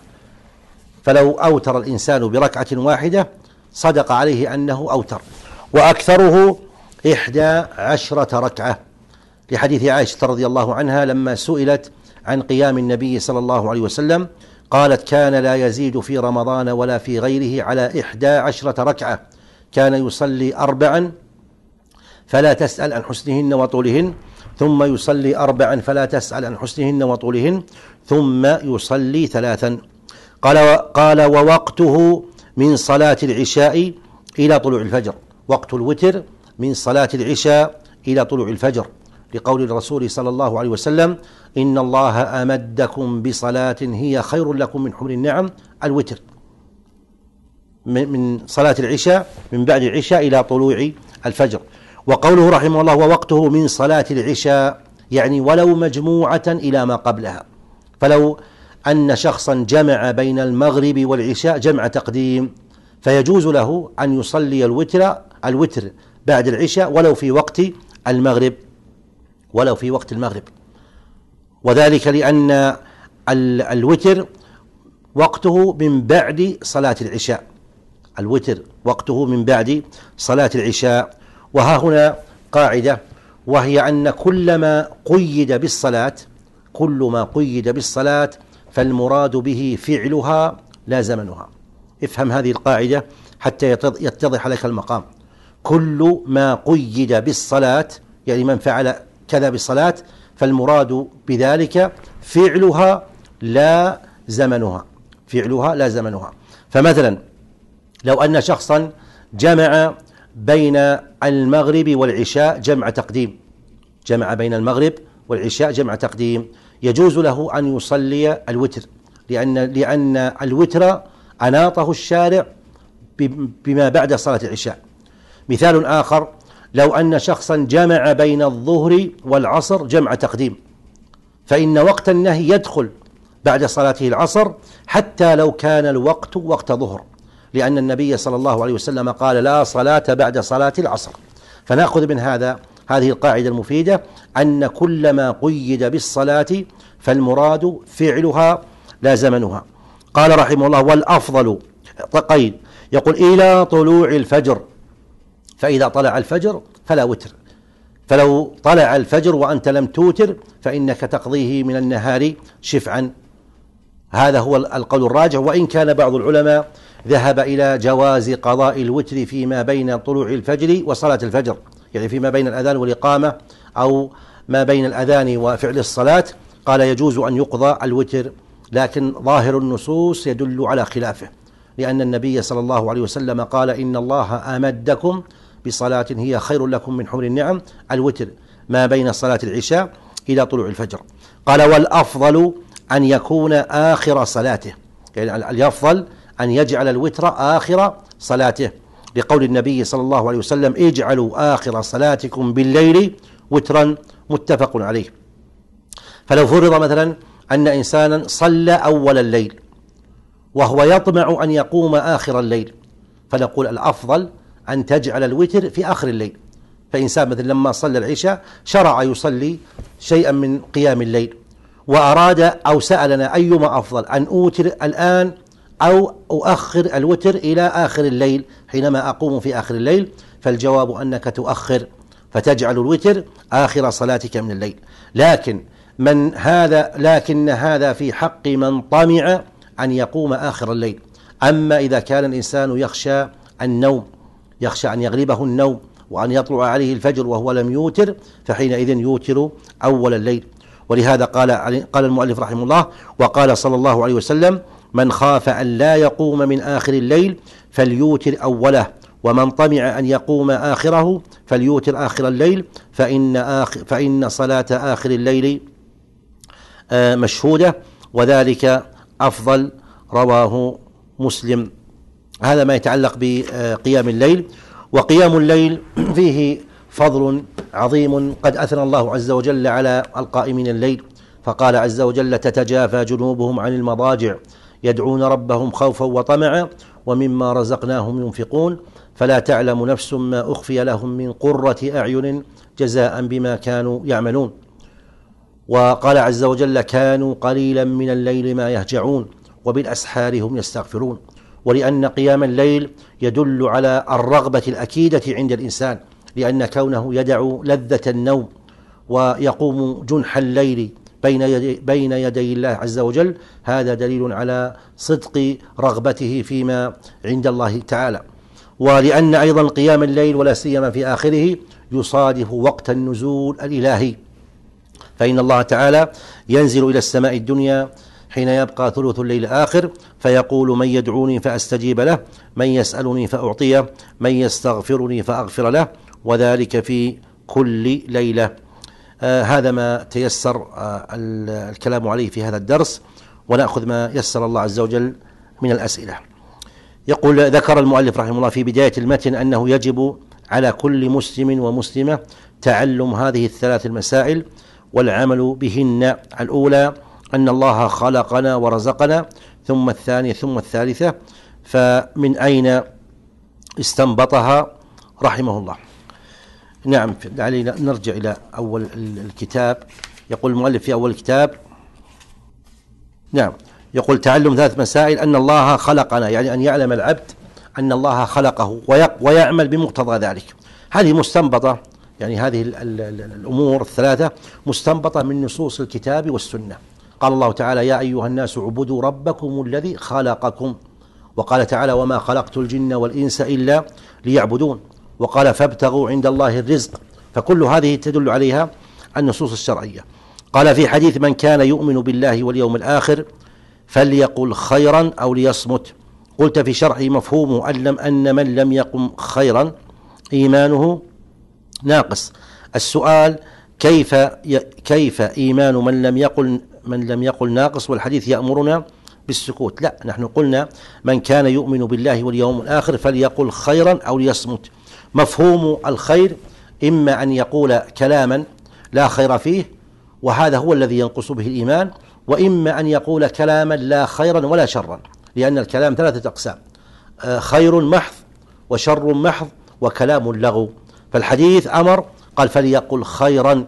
فلو أوتر الإنسان بركعة واحدة صدق عليه أنه أوتر، وأكثره إحدى عشرة ركعة، لحديث عائشة رضي الله عنها لما سئلت عن قيام النبي صلى الله عليه وسلم قالت كان لا يزيد في رمضان ولا في غيره على إحدى عشرة ركعة، كان يصلي أربعا فلا تسأل عن حسنهن وطولهن، ثم يصلي أربعا فلا تسأل عن حسنهن وطولهن، ثم يصلي ثلاثا. قال قال ووقته من صلاة العشاء إلى طلوع الفجر، وقت الوتر من صلاة العشاء إلى طلوع الفجر، لقول الرسول صلى الله عليه وسلم إن الله أمدكم بصلاة هي خير لكم من حمر النعم، الوتر من صلاة العشاء من بعد العشاء إلى طلوع الفجر. وقوله رحمه الله ووقته من صلاة العشاء يعني ولو مجموعة إلى ما قبلها، فلو أن شخصا جمع بين المغرب والعشاء جمع تقديم فيجوز له أن يصلي الوتر الوتر بعد العشاء ولو في وقت المغرب ولو في وقت المغرب وذلك لأن الوتر وقته من بعد صلاة العشاء، الوتر وقته من بعد صلاة العشاء. وها هنا قاعدة، وهي أن كل ما قيد بالصلاة كل ما قيد بالصلاة فالمراد به فعلها لا زمنها. افهم هذه القاعدة حتى يتضح لك المقام. كل ما قيد بالصلاة يعني من فعل كذا بالصلاة فالمراد بذلك فعلها لا زمنها، فعلها لا زمنها. فمثلا لو أن شخصا جمع بين المغرب والعشاء جمع تقديم جمع بين المغرب والعشاء جمع تقديم يجوز له أن يصلي الوتر، لأن لأن الوتر أناطه الشارع بما بعد صلاة العشاء. مثال آخر لو أن شخصا جمع بين الظهر والعصر جمع تقديم، فإن وقت النهي يدخل بعد صلاته العصر حتى لو كان الوقت وقت ظهر، لأن النبي صلى الله عليه وسلم قال لا صلاة بعد صلاة العصر. فنأخذ من هذا هذه القاعدة المفيدة أن كل ما قيد بالصلاة فالمراد فعلها لا زمنها. قال رحمه الله والأفضل قيد يقول إلى طلوع الفجر، فإذا طلع الفجر فلا وتر، فلو طلع الفجر وأنت لم توتر فإنك تقضيه من النهار شفعا. هذا هو القول الراجح، وإن كان بعض العلماء ذهب إلى جواز قضاء الوتر فيما بين طلوع الفجر وصلاة الفجر، يعني فيما بين الأذان والإقامة أو ما بين الأذان وفعل الصلاة، قال يجوز أن يقضى الوتر، لكن ظاهر النصوص يدل على خلافه، لأن النبي صلى الله عليه وسلم قال إن الله أمدكم بصلاة هي خير لكم من حمر النعم، الوتر ما بين صلاة العشاء إلى طلوع الفجر. قال والأفضل أن يكون آخر صلاته، يعني الأفضل أن يجعل الوتر آخر صلاته، لقول النبي صلى الله عليه وسلم اجعلوا آخر صلاتكم بالليل وترا، متفق عليه. فلو فرض مثلا أن إنسانا صلى أول الليل وهو يطمع أن يقوم آخر الليل، فنقول الأفضل أن تجعل الوتر في آخر الليل. فإنسان مثلا لما صلى العشاء شرع يصلي شيئا من قيام الليل وأراد أو سألنا أيما أفضل، أن أوتر الآن أو أؤخر الوتر إلى آخر الليل حينما أقوم في آخر الليل، فالجواب أنك تؤخر فتجعل الوتر آخر صلاتك من الليل. لكن من هذا لكن هذا في حق من طمع أن يقوم آخر الليل. أما إذا كان الإنسان يخشى النوم، يخشى أن يغلبه النوم وأن يطلع عليه الفجر وهو لم يوتر، فحينئذ يوتر أول الليل. ولهذا قال قال المؤلف رحمه الله وقال صلى الله عليه وسلم من خاف أن لا يقوم من آخر الليل فليوتر أوله، ومن طمع أن يقوم آخره فليوتر آخر الليل، فإن, آخر فإن صلاة آخر الليل مشهودة وذلك أفضل، رواه مسلم. هذا ما يتعلق بقيام الليل. وقيام الليل فيه فضل عظيم قد أثنى الله عز وجل على القائمين الليل، فقال عز وجل تتجافى جنوبهم عن المضاجع يدعون ربهم خوفا وطمعا ومما رزقناهم ينفقون فلا تعلم نفس ما أخفي لهم من قرة أعين جزاء بما كانوا يعملون. وقال عز وجل كانوا قليلا من الليل ما يهجعون وبالأسحار هم يستغفرون. ولأن قيام الليل يدل على الرغبة الأكيدة عند الإنسان، لأن كونه يدع لذة النوم ويقوم جنح الليل بين يدي, بين يدي الله عز وجل، هذا دليل على صدق رغبته فيما عند الله تعالى. ولأن أيضا قيام الليل ولا سيما في آخره يصادف وقت النزول الإلهي، فإن الله تعالى ينزل إلى السماء الدنيا حين يبقى ثلث الليل الآخر فيقول من يدعوني فأستجيب له، من يسألني فأعطيه، من يستغفرني فأغفر له، وذلك في كل ليلة. آه هذا ما تيسر آه الكلام عليه في هذا الدرس، ونأخذ ما يسر الله عز وجل من الأسئلة. يقول ذكر المؤلف رحمه الله في بداية المتن أنه يجب على كل مسلم ومسلمة تعلم هذه الثلاث المسائل والعمل بهن. الأولى أن الله خلقنا ورزقنا، ثم الثانية ثم الثالثة، فمن أين استنبطها رحمه الله؟ نعم، علينا نرجع إلى أول الكتاب. يقول المؤلف في أول الكتاب نعم يقول تعلم ثلاث مسائل، أن الله خلقنا، يعني أن يعلم العبد أن الله خلقه ويعمل بمقتضى ذلك. هذه مستنبطة، يعني هذه الأمور الثلاثة مستنبطة من نصوص الكتاب والسنة. قال الله تعالى يا أيها الناس اعبدوا ربكم الذي خلقكم، وقال تعالى وما خلقت الجن والإنس إلا ليعبدون، وقال فابتغوا عند الله الرزق. فكل هذه تدل عليها النصوص الشرعية. قال في حديث من كان يؤمن بالله واليوم الآخر فليقل خيرا أو ليصمت. قلت في شرحه مفهومه أن من لم يقم خيرا إيمانه ناقص. السؤال كيف كيف إيمان من لم يقل من لم يقل ناقص والحديث يأمرنا بالسكوت؟ لا، نحن قلنا من كان يؤمن بالله واليوم الآخر فليقل خيرا أو ليصمت. مفهوم الخير إما أن يقول كلاما لا خير فيه وهذا هو الذي ينقص به الإيمان، وإما أن يقول كلاما لا خيرا ولا شرا، لأن الكلام ثلاثة أقسام: خير محض وشر محض وكلام لغو. فالحديث أمر قال فليقل خيرا،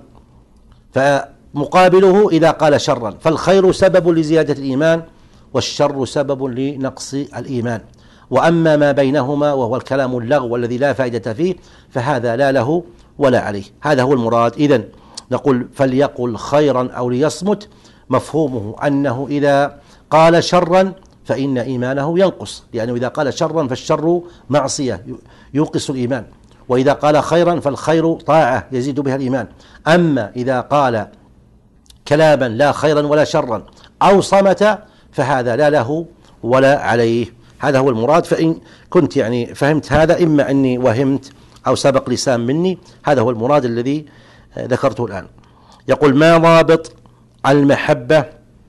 فمقابله إذا قال شرا، فالخير سبب لزيادة الإيمان والشر سبب لنقص الإيمان. وأما ما بينهما وهو الكلام اللغو والذي لا فائدة فيه فهذا لا له ولا عليه. هذا هو المراد. إذن نقول فليقل خيرا أو ليصمت، مفهومه أنه إذا قال شرا فإن إيمانه ينقص، لأنه إذا قال شرا فالشر معصية ينقص الإيمان، وإذا قال خيرا فالخير طاعة يزيد بها الإيمان. أما إذا قال كلاما لا خيرا ولا شرا أو صمت فهذا لا له ولا عليه. هذا هو المراد. فإن كنت يعني فهمت هذا، إما أني وهمت أو سبق لسان مني، هذا هو المراد الذي ذكرته الآن. يقول: ما ضابط المحبة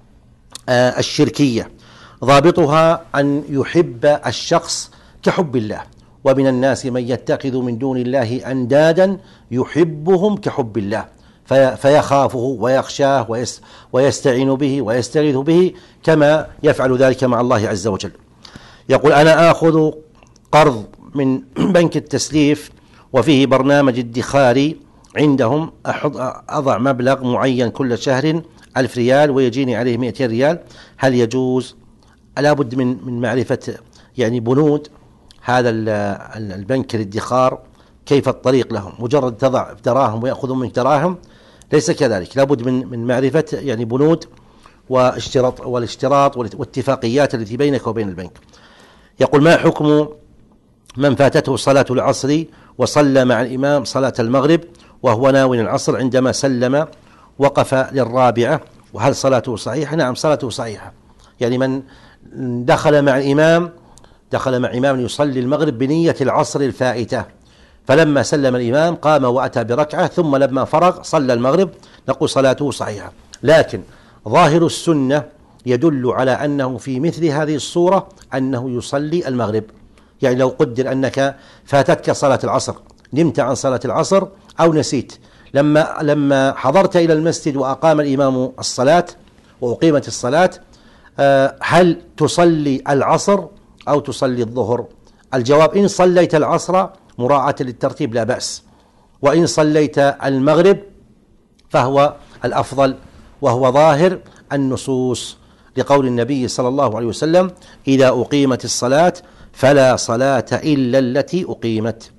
الشركية؟ ضابطها أن يحب الشخص كحب الله، ومن الناس من يتخذ من دون الله أندادا يحبهم كحب الله فيخافه ويخشاه ويستعين به ويستغيث به كما يفعل ذلك مع الله عز وجل. يقول: أنا آخذ قرض من بنك التسليف وفيه برنامج ادخاري عندهم، أضع مبلغ معين كل شهر ألف ريال ويجيني عليه مئتين ريال، هل يجوز؟ لا بد من من معرفة يعني بنود هذا البنك الادخار، كيف الطريق لهم. مجرد تضع دراهم ويأخذون منك دراهم ليس كذلك، لا بد من من معرفة يعني بنود واشتراط والاشتراط والاتفاقيات التي بينك وبين البنك. يقول: ما حكم من فاتته صلاة العصر وصلى مع الإمام صلاة المغرب وهو ناوي العصر، عندما سلم وقف للرابعة، وهل صلاته صحيحة؟ نعم، صلاته صحيحة. يعني من دخل مع الإمام دخل مع إمام يصلي المغرب بنية العصر الفائتة، فلما سلم الإمام قام وأتى بركعة، ثم لما فرغ صلى المغرب، نقول صلاته صحيحة. لكن ظاهر السنة يدل على أنه في مثل هذه الصورة أنه يصلي المغرب. يعني لو قدر أنك فاتتك صلاة العصر، نمت عن صلاة العصر أو نسيت، لما لما حضرت إلى المسجد وأقام الإمام الصلاة وأقيمت الصلاة، هل تصلي العصر أو تصلي الظهر؟ الجواب: إن صليت العصر مراعاة للترتيب لا بأس، وإن صليت المغرب فهو الأفضل، وهو ظاهر النصوص، لقول النبي صلى الله عليه وسلم: إذا أقيمت الصلاة فلا صلاة إلا التي أقيمت.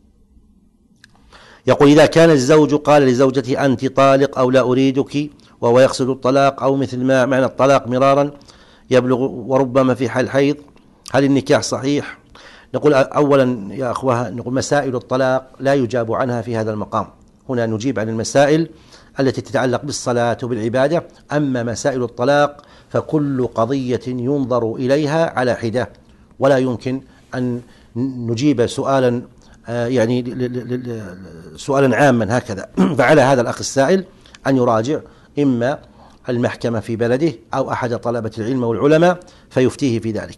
يقول: إذا كان الزوج قال لزوجته أنت طالق أو لا أريدك وهو يقصد الطلاق، أو مثل ما معنى الطلاق مرارا يبلغ وربما في حال حيض، هل النكاح صحيح؟ نقول أولا يا أخوة، نقول مسائل الطلاق لا يجاب عنها في هذا المقام. هنا نجيب عن المسائل التي تتعلق بالصلاة وبالعبادة. أما مسائل الطلاق فكل قضية ينظر إليها على حدة، ولا يمكن أن نجيب سؤالا يعني سؤالا عاما هكذا. فعلى هذا الأخ السائل أن يراجع إما المحكمة في بلده أو أحد طلبة العلم والعلماء فيفتيه في ذلك.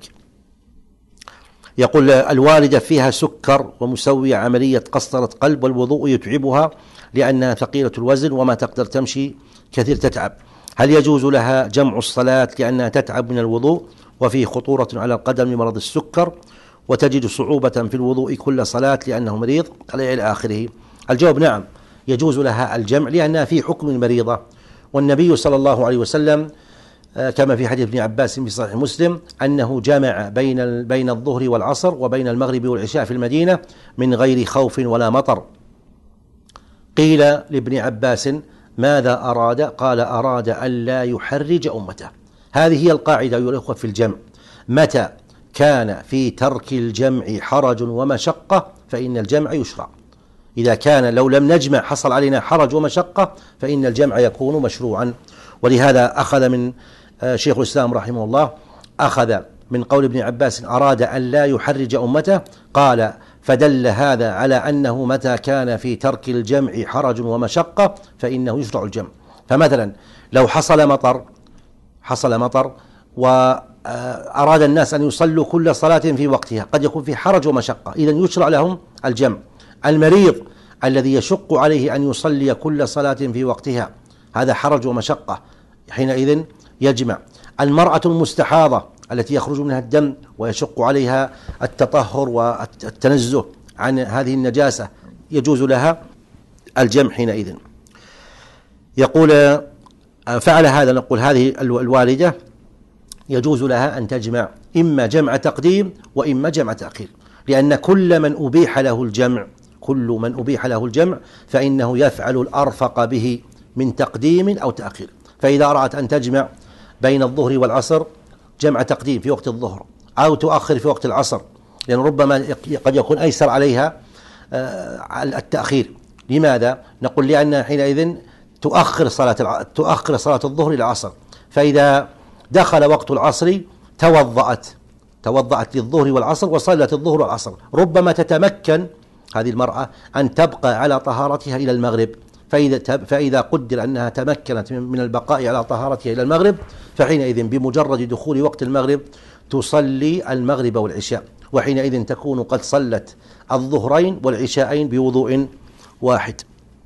يقول: الوالدة فيها سكر ومسوية عملية قسطرة قلب، والوضوء يتعبها لأنها ثقيلة الوزن وما تقدر تمشي كثير تتعب، هل يجوز لها جمع الصلاة لأنها تتعب من الوضوء وفيه خطورة على القدم لمرض السكر، وتجد صعوبة في الوضوء كل صلاة لأنه مريض إلى آخره؟ الجواب: نعم، يجوز لها الجمع لأنها في حكم المريضة. والنبي صلى الله عليه وسلم كما في حديث ابن عباس في صحيح مسلم أنه جمع بين بين الظهر والعصر وبين المغرب والعشاء في المدينة من غير خوف ولا مطر. قيل لابن عباس: ماذا أراد؟ قال: أراد أن لا يحرج أمته. هذه هي القاعدة أيها الأخوة في الجمع، متى كان في ترك الجمع حرج ومشقة فإن الجمع يشرع. إذا كان لو لم نجمع حصل علينا حرج ومشقة فإن الجمع يكون مشروعا. ولهذا أخذ من شيخ الإسلام رحمه الله أخذ من قول ابن عباس: أراد أن لا يحرج أمته، قال: فدل هذا على أنه متى كان في ترك الجمع حرج ومشقة فإنه يشرع الجمع. فمثلا لو حصل مطر حصل مطر وأراد الناس أن يصلوا كل صلاة في وقتها، قد يكون في حرج ومشقة، إذن يشرع لهم الجمع. المريض الذي يشق عليه أن يصلي كل صلاة في وقتها هذا حرج ومشقة، حينئذ يجمع. المرأة المستحاضة التي يخرج منها الدم ويشق عليها التطهر والتنزه عن هذه النجاسة يجوز لها الجمع حينئذ. يقول: فعل هذا نقول هذه الوالدة يجوز لها أن تجمع، إما جمع تقديم وإما جمع تأخير، لأن كل من أبيح له الجمع كل من أبيح له الجمع فإنه يفعل الأرفق به من تقديم أو تأخير. فإذا أردت أن تجمع بين الظهر والعصر جمع تقديم في وقت الظهر أو تؤخر في وقت العصر، لأن ربما قد يكون أيسر عليها التأخير. لماذا؟ نقول لأن حينئذ تؤخر صلاة تؤخر صلاة الظهر إلى العصر، فإذا دخل وقت العصر توضأت توضأت للظهر والعصر وصلت الظهر والعصر، ربما تتمكن هذه المرأة أن تبقى على طهارتها إلى المغرب، فإذا فإذا قدر أنها تمكنت من البقاء على طهارتها إلى المغرب، فحينئذ بمجرد دخول وقت المغرب تصلي المغرب والعشاء، وحينئذ تكون قد صلت الظهرين والعشاءين بوضوء واحد.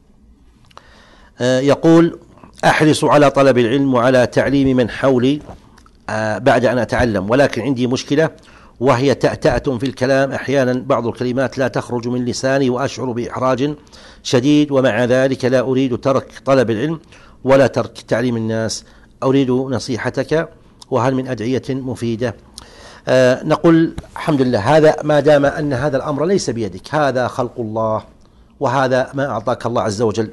يقول: أحرص على طلب العلم وعلى تعليم من حولي بعد أن أتعلم، ولكن عندي مشكلة وهي تأتأة في الكلام، أحيانا بعض الكلمات لا تخرج من لساني وأشعر بإحراج شديد، ومع ذلك لا أريد ترك طلب العلم ولا ترك تعليم الناس، أريد نصيحتك، وهل من أدعية مفيدة؟ آه نقول الحمد لله، هذا ما دام أن هذا الأمر ليس بيدك، هذا خلق الله وهذا ما أعطاك الله عز وجل.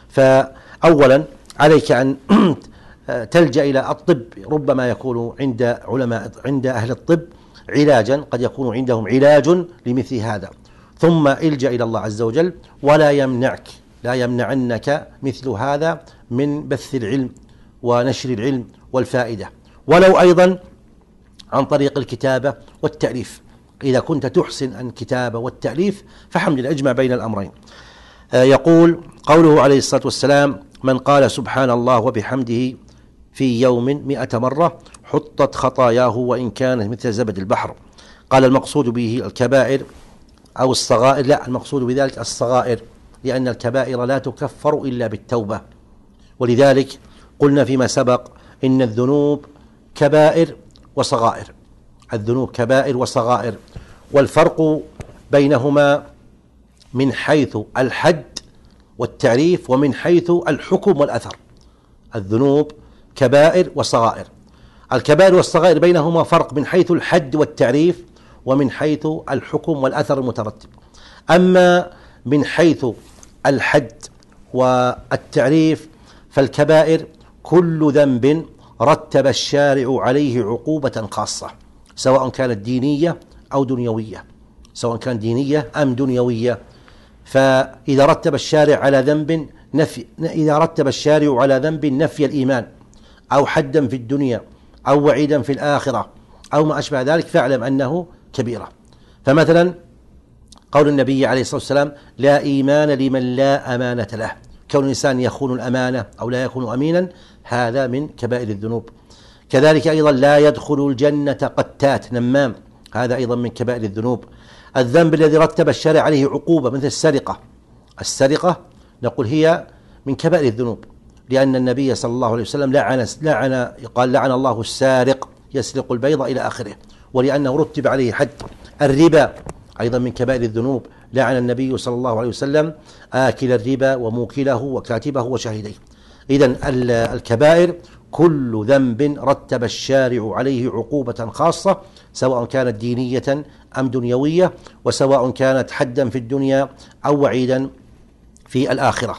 فأولا عليك أن تلجأ إلى الطب، ربما يكون عند علماء عند أهل الطب علاجا، قد يكون عندهم علاج لمثل هذا، ثم الجأ إلى الله عز وجل، ولا يمنعك لا يمنعنك مثل هذا من بث العلم ونشر العلم والفائدة، ولو أيضا عن طريق الكتابة والتأليف. إذا كنت تحسن الكتابة والتأليف فحمد لله، اجمع بين الأمرين. يقول: قوله عليه الصلاة والسلام: من قال سبحان الله وبحمده في يوم مئة مرة حطت خطاياه وإن كانت مثل زبد البحر. قال: المقصود به الكبائر أو الصغائر؟ لا، المقصود بذلك الصغائر، لأن الكبائر لا تكفر إلا بالتوبة، ولذلك قلنا فيما سبق إن الذنوب كبائر وصغائر، الذنوب كبائر وصغائر، والفرق بينهما من حيث الحد والتعريف ومن حيث الحكم والأثر. الذنوب كبائر وصغائر، الكبائر والصغائر بينهما فرق من حيث الحد والتعريف ومن حيث الحكم والأثر المترتب. أما من حيث الحد والتعريف فالكبائر كل ذنب رتب الشارع عليه عقوبة خاصة، سواء كانت دينية أو دنيوية، سواء كانت دينية أم دنيوية. فإذا رتب الشارع على ذنب نفي إذا رتب الشارع على ذنب نفي الإيمان أو حدا في الدنيا أو وعيدا في الآخرة أو ما أشبه ذلك، فاعلم أنه كبيرة. فمثلا قول النبي عليه الصلاة والسلام: لا إيمان لمن لا أمانة له، كون الإنسان يخون الأمانة أو لا يكون أمينا، هذا من كبائر الذنوب. كذلك أيضا لا يدخل الجنة قتات نمام، هذا أيضا من كبائر الذنوب. الذنب الذي رتب الشارع عليه عقوبة مثل السرقة، السرقة نقول هي من كبائر الذنوب، لأن النبي صلى الله عليه وسلم لعن لعن قال: لعن الله السارق يسرق البيض إلى آخره، ولأنه رتب عليه حد. الربا أيضا من كبائر الذنوب، لعن النبي صلى الله عليه وسلم آكل الربا وموكله وكاتبه وشاهديه. إذن الكبائر كل ذنب رتب الشارع عليه عقوبة خاصة، سواء كانت دينية أم دنيوية، وسواء كانت حدا في الدنيا أو وعيدا في الآخرة.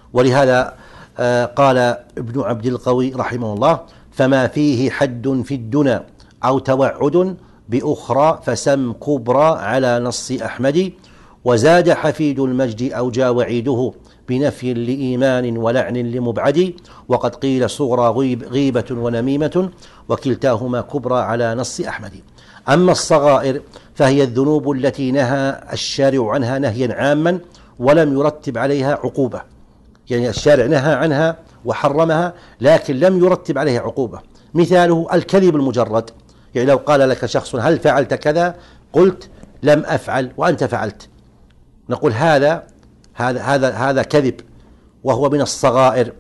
ولهذا قال ابن عبد القوي رحمه الله: فما فيه حد في الدنا أو توعد بأخرى فسم كبرى على نص أحمد، وزاد حفيد المجد أو جا وعيده بنفي لإيمان ولعن لمبعد، وقد قيل صغرى غيبة ونميمة وكلتاهما كبرى على نص أحمد. أما الصغائر فهي الذنوب التي نهى الشارع عنها نهيا عاما ولم يرتب عليها عقوبة، يعني الشارع نهى عنها وحرمها لكن لم يرتب عليها عقوبة. مثاله الكذب المجرد، يعني لو قال لك شخص: هل فعلت كذا؟ قلت: لم أفعل وأنت فعلت، نقول هذا هذا هذا هذا كذب وهو من الصغائر،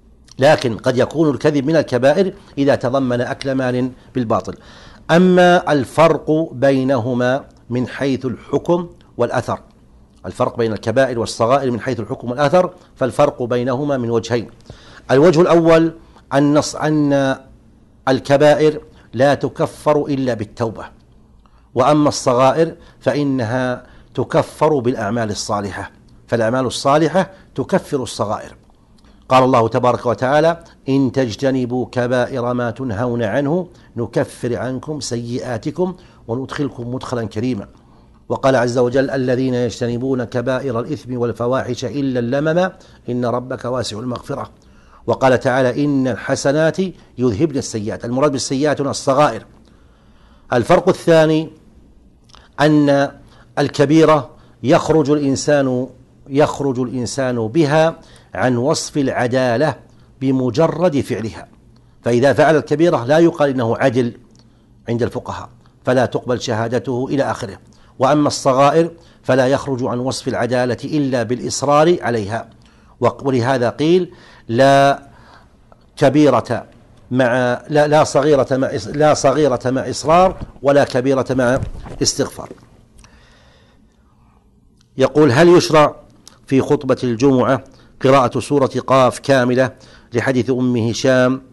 لكن قد يكون الكذب من الكبائر إذا تضمن أكل مال بالباطل. أما الفرق بينهما من حيث الحكم والأثر، الفرق بين الكبائر والصغائر من حيث الحكم والأثر، فالفرق بينهما من وجهين. الوجه الأول النص أن الكبائر لا تكفر إلا بالتوبة، وأما الصغائر فإنها تكفر بالأعمال الصالحة، فالأعمال الصالحة تكفر الصغائر. قال الله تبارك وتعالى: إن تجتنبوا كبائر ما تنهون عنه نكفر عنكم سيئاتكم وندخلكم مدخلا كريما. وقال عز وجل: الذين يجتنبون كبائر الإثم والفواحش إلا اللمم إن ربك واسع المغفرة. وقال تعالى: إن الحسنات يذهبن السيئات. المراد بالسيئات الصغائر. الفرق الثاني أن الكبيرة يخرج الإنسان يخرج الإنسان بها عن وصف العدالة بمجرد فعلها، فإذا فعل الكبيرة لا يقال إنه عدل عند الفقهاء فلا تقبل شهادته إلى آخره. وأما الصغائر فلا يخرج عن وصف العدالة إلا بالإصرار عليها. ولهذا قيل: لا كبيرة مع لا, لا صغيرة مع لا صغيرة مع إصرار ولا كبيرة مع استغفار. يقول: هل يشرع في خطبة الجمعة قراءة سورة قاف كاملة؟ لحديث أم هشام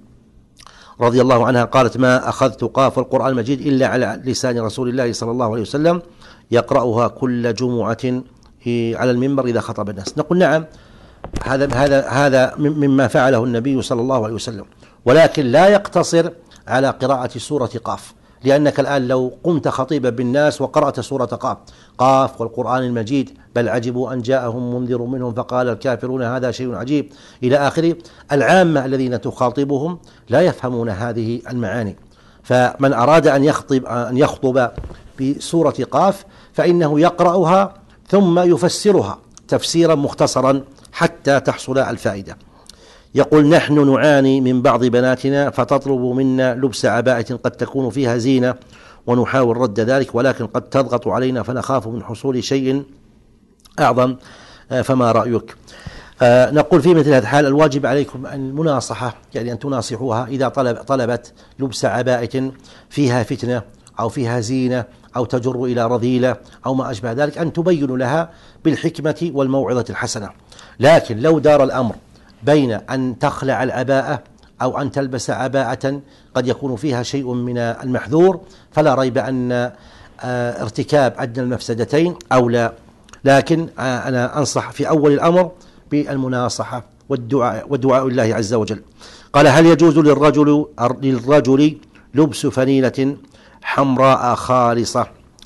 رضي الله عنها قالت: ما أخذت قاف القرآن المجيد إلا على لسان رسول الله صلى الله عليه وسلم يقرأها كل جمعة على المنبر إذا خطب الناس. نقول: نعم، هذا هذا هذا مما فعله النبي صلى الله عليه وسلم، ولكن لا يقتصر على قراءة سورة قاف، لأنك الآن لو قمت خطيبا بالناس وقرأت سورة قاف قاف والقرآن المجيد بل عجبوا أن جاءهم منذر منهم فقال الكافرون هذا شيء عجيب إلى آخره، العامة الذين تخاطبهم لا يفهمون هذه المعاني. فمن أراد أن يخطب أن يخطب بسورة قاف فإنه يقرأها ثم يفسرها تفسيرا مختصرا حتى تحصل الفائدة. يقول: نحن نعاني من بعض بناتنا فتطلب منا لبس عباءة قد تكون فيها زينة ونحاول رد ذلك، ولكن قد تضغط علينا فنخاف من حصول شيء أعظم، فما رأيك؟ آه نقول في مثل هذا الحال الواجب عليكم المناصحة، يعني أن تناصحوها إذا طلب طلبت لبس عباءة فيها فتنة أو فيها زينة أو تجر إلى رذيلة أو ما أشبه ذلك، أن تبين لها بالحكمة والموعظة الحسنة. لكن لو دار الأمر بين أن تخلع العباءة أو أن تلبس عباءة قد يكون فيها شيء من المحذور، فلا ريب أن ارتكاب أدنى المفسدتين أولى. لكن أنا أنصح في أول الأمر بالمناصحة والدعاء والدعاء لله عز وجل. قال: هل يجوز للرجل للرجل لبس فنيلة حمراء خالصة؟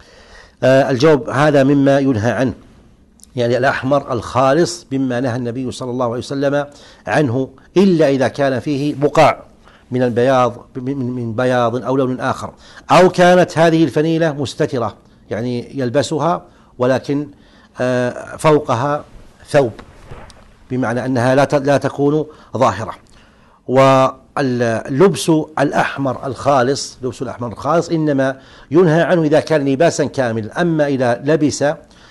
الجواب: هذا مما ينهى عنه، يعني الأحمر الخالص مما نهى النبي صلى الله عليه وسلم عنه، إلا إذا كان فيه بقاع من البياض من بياض أو لون آخر، أو كانت هذه الفنيلة مستترة يعني يلبسها ولكن فوقها ثوب، بمعنى أنها لا لا تكون ظاهرة. واللبس الأحمر الخالص لبس الأحمر الخالص إنما ينهى عنه إذا كان لباسا كاملا. أما إذا لبس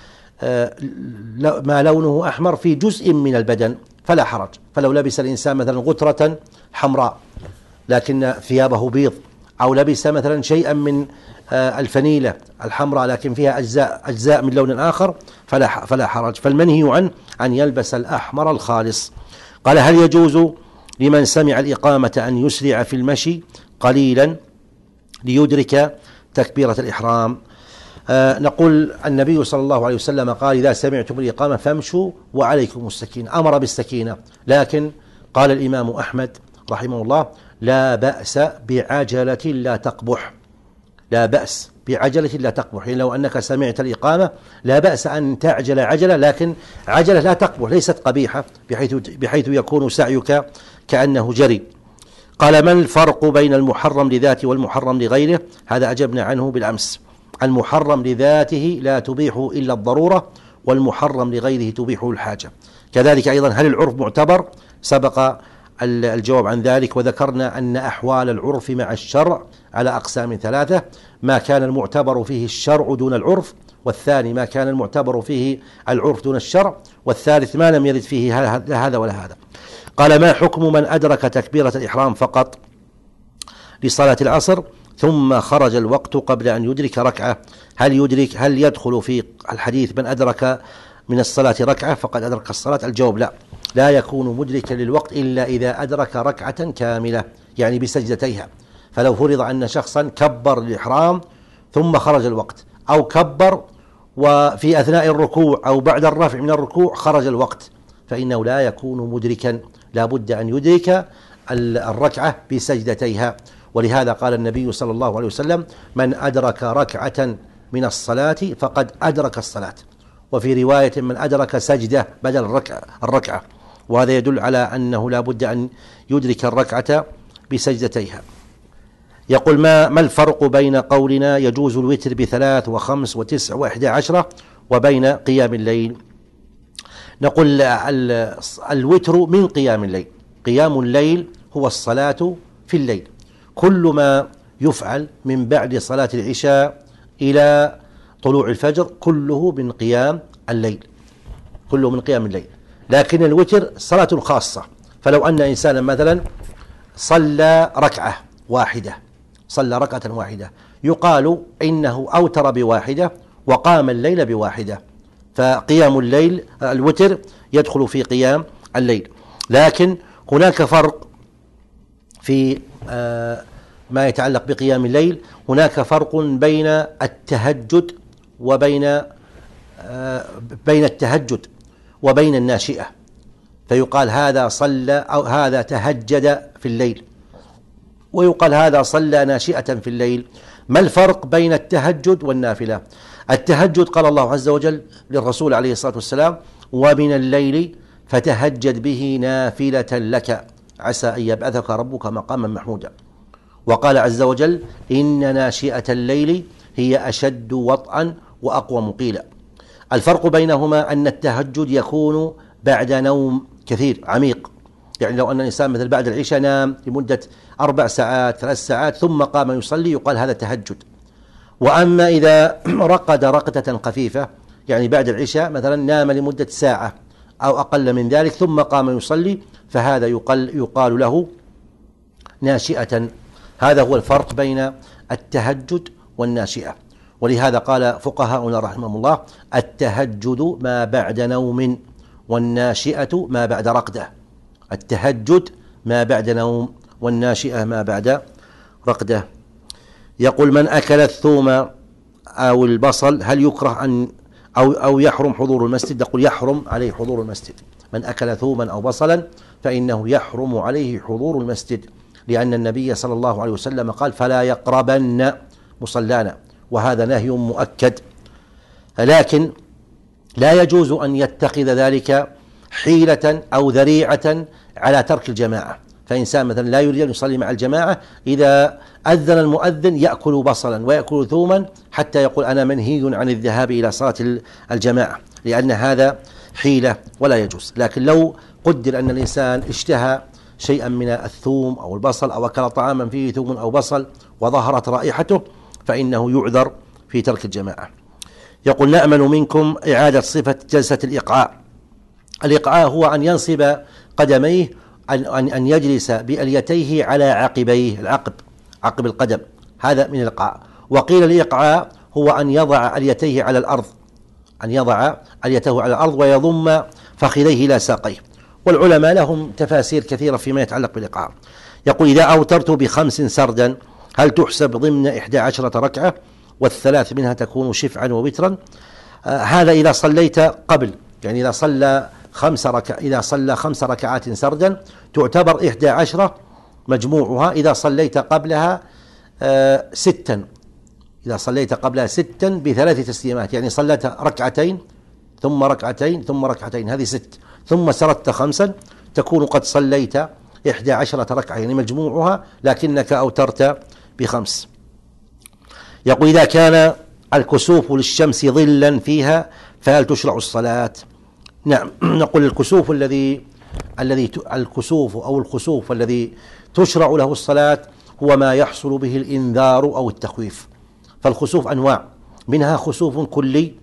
ما لونه أحمر في جزء من البدن فلا حرج. فلو لبس الإنسان مثلا غترة حمراء لكن ثيابه بيض، أو لبس مثلا شيئا من الفنيلة الحمراء لكن فيها أجزاء أجزاء من لون آخر فلا فلا حرج. فالمنهي عنه أن يلبس الأحمر الخالص. قال: هل يجوز لمن سمع الإقامة أن يسرع في المشي قليلا ليدرك تكبيرة الإحرام؟ آه نقول: النبي صلى الله عليه وسلم قال: إذا سمعتم الإقامة فامشوا وعليكم السكينة، أمر بالسكينة. لكن قال الإمام أحمد رحمه الله: لا بأس بعجلة لا تقبح، لا بأس بعجلة لا تقبح، يعني لو أنك سمعت الإقامة لا بأس أن تعجل عجلة، لكن عجلة لا تقبح ليست قبيحة بحيث, بحيث يكون سعيك كأنه جري. قال: ما الفرق بين المحرم لذاته والمحرم لغيره؟ هذا أجبنا عنه بالأمس. المحرم لذاته لا تبيحه إلا الضرورة، والمحرم لغيره تبيحه الحاجة. كذلك أيضا هل العرف معتبر؟ سبق الجواب عن ذلك، وذكرنا أن أحوال العرف مع الشرع على أقسام ثلاثة: ما كان المعتبر فيه الشرع دون العرف، والثاني ما كان المعتبر فيه العرف دون الشرع، والثالث ما لم يرد فيه لا هذا ولا هذا. قال: ما حكم من أدرك تكبيرة الإحرام فقط لصلاة العصر ثم خرج الوقت قبل أن يدرك ركعة؟ هل يدرك هل يدخل في الحديث من أدرك من الصلاة ركعة فقد أدرك الصلاة؟ الجواب: لا، لا يكون مدركا للوقت إلا إذا أدرك ركعة كاملة يعني بسجدتيها. فلو فرض أن شخصا كبر الإحرام ثم خرج الوقت، أو كبر وفي أثناء الركوع أو بعد الرفع من الركوع خرج الوقت، فإنه لا يكون مدركا، لا بد أن يدرك الركعة بسجدتيها. ولهذا قال النبي صلى الله عليه وسلم: من أدرك ركعة من الصلاة فقد أدرك الصلاة. وفي رواية: من أدرك سجدة بدل الركعة, الركعة وهذا يدل على أنه لا بد أن يدرك الركعة بسجدتيها. يقول: ما, ما الفرق بين قولنا يجوز الوتر بثلاث وخمس وتسع وإحدى عشرة وبين قيام الليل؟ نقول: الوتر من قيام الليل. قيام الليل هو الصلاة في الليل، كل ما يفعل من بعد صلاة العشاء إلى طلوع الفجر كله من قيام الليل، كله من قيام الليل. لكن الوتر صلاة خاصة، فلو أن إنسانا مثلا صلى ركعة واحدة صلى ركعة واحدة يقال إنه أوتر بواحدة وقام الليل بواحدة، فقيام الليل الوتر يدخل في قيام الليل. لكن هناك فرق في ما يتعلق بقيام الليل، هناك فرق بين التهجد وبين بين التهجد وبين الناشئة، فيقال هذا صلى أو هذا تهجد في الليل، ويقال هذا صلى ناشئة في الليل. ما الفرق بين التهجد والنافلة؟ التهجد قال الله عز وجل للرسول عليه الصلاة والسلام: ومن الليل فتهجد به نافلة لك عسى أن يبعثك ربك مقاما محمودا. وقال عز وجل: إن ناشئة الليل هي أشد وطئا وأقوم قيلا. الفرق بينهما أن التهجد يكون بعد نوم كثير عميق، يعني لو أن الإنسان مثل بعد العشاء نام لمدة أربع ساعات ثلاث ساعات ثم قام يصلي يقال هذا تهجد. وأما إذا رقد رقدة خفيفة، يعني بعد العشاء مثلا نام لمدة ساعة أو أقل من ذلك ثم قام يصلي، فهذا يقال, يقال له ناشئة. هذا هو الفرق بين التهجد والناشئة. ولهذا قال فقهاؤنا رحمهم الله: التهجد ما بعد نوم، والناشئة ما بعد رقدة. التهجد ما بعد نوم، والناشئة ما بعد رقدة. يقول: من أكل الثوم أو البصل هل يكره أن أو أو يحرم حضور المسجد؟ يقول: يحرم عليه حضور المسجد. من أكل ثوما أو بصلا فإنه يحرم عليه حضور المسجد، لأن النبي صلى الله عليه وسلم قال: فلا يقربن مصلانا، وهذا نهي مؤكد. لكن لا يجوز أن يتخذ ذلك حيلة أو ذريعة على ترك الجماعة. فإنسان مثلا لا يريد أن يصلي مع الجماعة، إذا أذن المؤذن يأكل بصلا ويأكل ثوما حتى يقول أنا منهي عن الذهاب إلى صلاة الجماعة، لأن هذا حيلة ولا يجوز. لكن لو قدر أن الإنسان اشتهى شيئا من الثوم أو البصل أو أكل طعاما فيه ثوم أو بصل وظهرت رائحته فإنه يعذر في ترك الجماعة. يقول: نأمل منكم إعادة صفة جلسة الإقعاء. الإقعاء هو أن ينصب قدميه، أن أن يجلس بأليتيه على عقبيه، العقب عقب القدم، هذا من الإقعاء. وقيل الإقعاء هو أن يضع أليتيه على الأرض، أن يضع أليته على الأرض ويضم فخذيه إلى ساقيه. والعلماء لهم تفاسير كثيرة فيما يتعلق بالإقعاء. يقول: إذا أوترت بخمس سردا هل تحسب ضمن إحدى عشرة ركعة والثلاث منها تكون شفعا ووترا؟ آه هذا إذا صليت قبل، يعني إذا صلى خمس ركع إذا صلى خمس ركعات سردا تعتبر إحدى عشرة مجموعها. إذا صليت قبلها آه ستا إذا صليت قبلها ستا بثلاث تسليمات، يعني صليت ركعتين ثم ركعتين ثم ركعتين، هذه ست، ثم سردت خمسا، تكون قد صليت إحدى عشرة ركعة، يعني مجموعها، لكنك أوترت بخمس. يقول: إذا كان الكسوف للشمس ظلا فيها فهل تشرع الصلاة؟ نعم. نقول: الكسوف الذي الذي الكسوف أو الخسوف الذي تشرع له الصلاة هو ما يحصل به الإنذار أو التخويف. فالخسوف أنواع، منها خسوف كلي،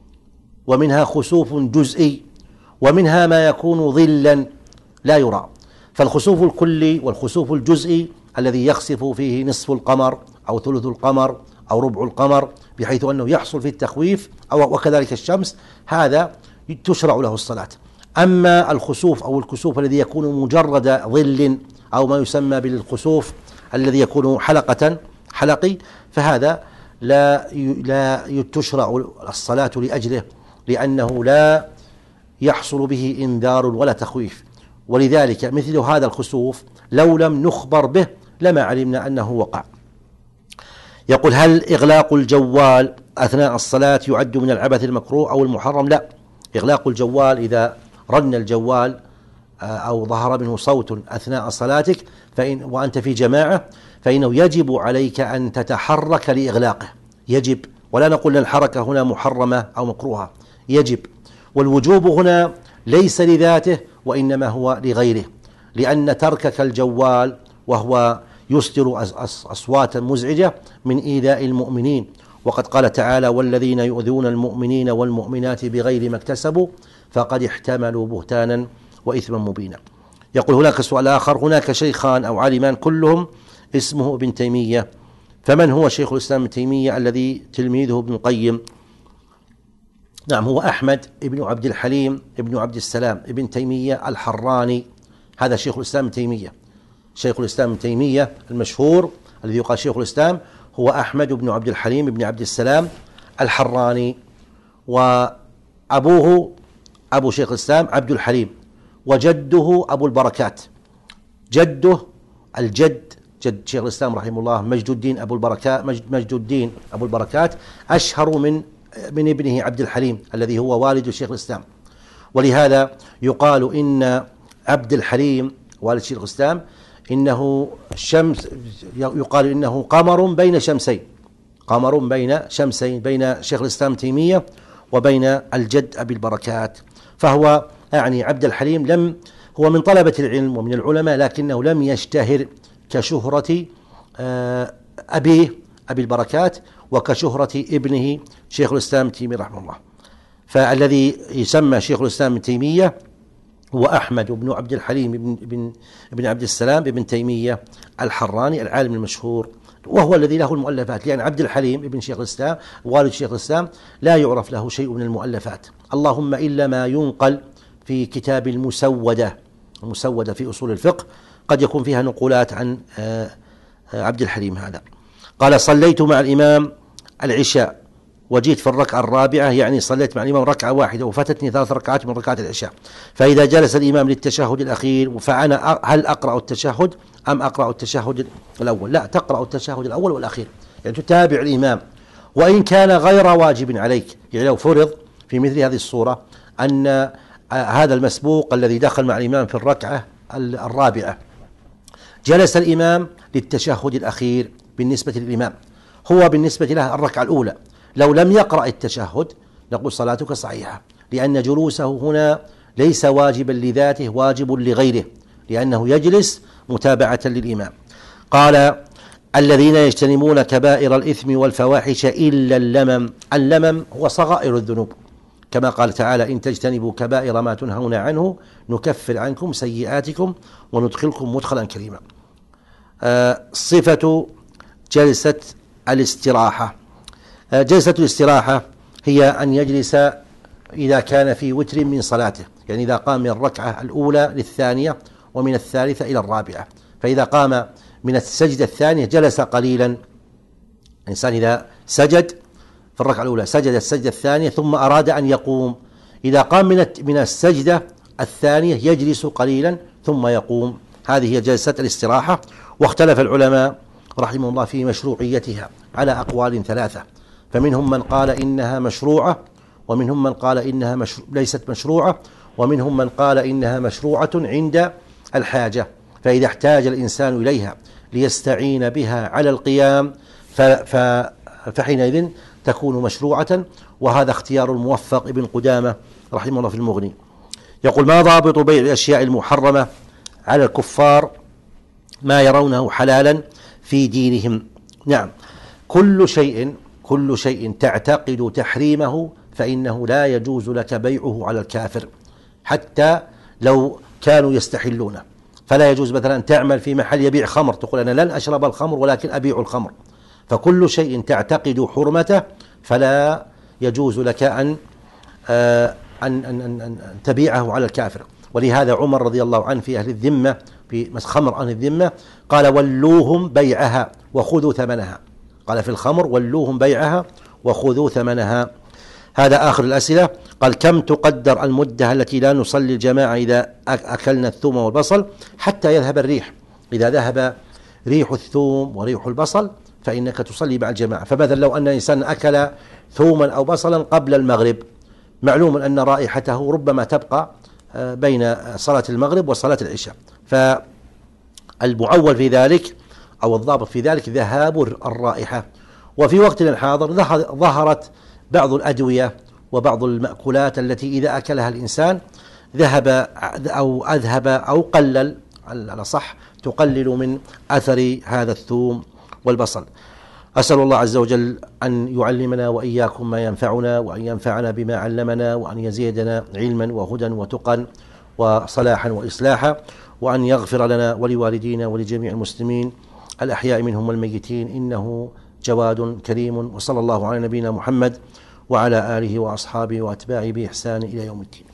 ومنها خسوف جزئي، ومنها ما يكون ظلا لا يرى. فالخسوف الكلي والخسوف الجزئي الذي يخسف فيه نصف القمر أو ثلث القمر أو ربع القمر بحيث أنه يحصل في التخويف، أو وكذلك الشمس، هذا تشرع له الصلاة. أما الخسوف أو الكسوف الذي يكون مجرد ظل أو ما يسمى بالخسوف الذي يكون حلقة حلقي، فهذا لا لا تشرع الصلاة لأجله، لأنه لا يحصل به إنذار ولا تخويف، ولذلك مثل هذا الخسوف لو لم نخبر به لما علمنا أنه وقع. يقول: هل إغلاق الجوال أثناء الصلاة يعد من العبث المكروه أو المحرم؟ لا، إغلاق الجوال إذا رن الجوال أو ظهر منه صوت أثناء صلاتك فإن وأنت في جماعة فإنه يجب عليك أن تتحرك لإغلاقه، يجب، ولا نقول أن الحركة هنا محرمة أو مكروهة، يجب. والوجوب هنا ليس لذاته وإنما هو لغيره، لأن تركك الجوال وهو يصدر أصواتا مزعجة من إيذاء المؤمنين، وقد قال تعالى: والذين يؤذون المؤمنين والمؤمنات بغير ما اكتسبوا فقد احتملوا بهتانا وإثما مبينا. يقول هناك سؤال آخر: هناك شيخان أو عالمان كلهم اسمه ابن تيمية، فمن هو شيخ الإسلام ابن تيمية الذي تلميذه ابن القيم؟ نعم، هو أحمد ابن عبد الحليم ابن عبد السلام ابن تيمية الحراني، هذا شيخ الإسلام ابن تيمية. شيخ الإسلام ابن تيمية المشهور الذي يقال شيخ الإسلام هو أحمد بن عبد الحليم بن عبد السلام الحراني، وأبوه أبو شيخ الإسلام عبد الحليم، وجده أبو البركات، جده الجد جد شيخ الإسلام رحمه الله مجد الدين أبو البركات مجد الدين أبو البركات أشهر من من ابنه عبد الحليم الذي هو والد شيخ الإسلام. ولهذا يقال إن عبد الحليم والد شيخ الإسلام إنه شمس، يقال إنه قمر بين شمسين، قمر بين شمسين، بين شيخ الإسلام تيمية وبين الجد أبي البركات. فهو يعني عبد الحليم لم هو من طلبة العلم ومن العلماء، لكنه لم يشتهر كشهرة أبيه أبي البركات وكشهرة ابنه شيخ الإسلام تيمية رحمه الله. فالذي يسمى شيخ الإسلام ابن تيمية هو أحمد بن عبد الحليم بن, بن, بن عبد السلام بن تيمية الحراني العالم المشهور، وهو الذي له المؤلفات، لأن عبد الحليم ابن شيخ الإسلام والد شيخ الإسلام لا يعرف له شيء من المؤلفات، اللهم إلا ما ينقل في كتاب المسودة، المسودة في أصول الفقه قد يكون فيها نقولات عن عبد الحليم هذا. قال: صليت مع الإمام العشاء وجيت في الركعة الرابعة، يعني صليت مع الإمام ركعة واحدة وفتتني ثلاث ركعات من ركعات العشاء، فإذا جلس الإمام للتشهد الأخير فأنا هل أقرأ التشهد أم أقرأ التشهد الأول؟ لا، تقرأ التشهد الأول والأخير، يعني تتابع الإمام، وإن كان غير واجب عليك. يعني لو فرض في مثل هذه الصورة أن هذا المسبوق الذي دخل مع الإمام في الركعة الرابعة جلس الإمام للتشهد الأخير، بالنسبة للإمام هو بالنسبة له الركعة الأولى، لو لم يقرأ التشهد نقول صلاتك صحيحة، لأن جلوسه هنا ليس واجبا لذاته، واجب لغيره، لأنه يجلس متابعة للإمام. قال: الذين يجتنبون كبائر الإثم والفواحش إلا اللمم. اللمم هو صغائر الذنوب، كما قال تعالى: إن تجتنبوا كبائر ما تنهون عنه نكفر عنكم سيئاتكم وندخلكم مدخلا كريما. آه صفة جلسة الاستراحة. آه جلسة الاستراحة هي أن يجلس إذا كان في وتر من صلاته، يعني إذا قام من الركعة الأولى للثانية ومن الثالثة إلى الرابعة، فإذا قام من السجدة الثانية جلس قليلا. الإنسان إذا سجد في الركعة الأولى سجد السجدة الثانية ثم أراد أن يقوم، إذا قام من من السجدة الثانية يجلس قليلا ثم يقوم، هذه هي جلسة الاستراحة. واختلف العلماء رحمه الله في مشروعيتها على أقوال ثلاثة، فمنهم من قال إنها مشروعة، ومنهم من قال إنها مش... ليست مشروعة، ومنهم من قال إنها مشروعة عند الحاجة، فإذا احتاج الإنسان إليها ليستعين بها على القيام ف... ف... فحينئذ تكون مشروعة، وهذا اختيار الموفق ابن قدامة رحمه الله في المغني. يقول: ما ضابط بيع الأشياء المحرمة على الكفار ما يرونه حلالا في دينهم؟ نعم، كل شيء كل شيء تعتقد تحريمه فإنه لا يجوز لك بيعه على الكافر، حتى لو كانوا يستحلونه، فلا يجوز مثلا أن تعمل في محل يبيع خمر تقول أنا لن أشرب الخمر ولكن أبيع الخمر، فكل شيء تعتقد حرمته فلا يجوز لك أن آه أن, أن, أن, أن تبيعه على الكافر. ولهذا عمر رضي الله عنه في أهل الذمة، في خمر أهل الذمة، قال: ولوهم بيعها وخذوا ثمنها. قال في الخمر: ولوهم بيعها وخذوا ثمنها. هذا آخر الأسئلة. قال: كم تقدر المدة التي لا نصلي الجماعة إذا أكلنا الثوم والبصل حتى يذهب الريح؟ إذا ذهب ريح الثوم وريح البصل فإنك تصلي مع الجماعة. فمثلا لو أن إنسان أكل ثوما أو بصلا قبل المغرب، معلوم أن رائحته ربما تبقى بين صلاة المغرب وصلاة العشاء، فالمعول في ذلك أو الضابط في ذلك ذهاب الرائحة. وفي وقتنا الحاضر ظهرت بعض الأدوية وبعض المأكولات التي إذا أكلها الإنسان ذهب أو أذهب أو قلل، على صح تقلل من أثر هذا الثوم والبصل. أسأل الله عز وجل أن يعلمنا وإياكم ما ينفعنا، وأن ينفعنا بما علمنا، وأن يزيدنا علما وهدى وتقى وصلاحا وإصلاحا، وأن يغفر لنا ولوالدينا ولجميع المسلمين الأحياء منهم والميتين، إنه جواد كريم. وصلى الله على نبينا محمد وعلى آله وأصحابه وأتباعه بإحسان إلى يوم الدين.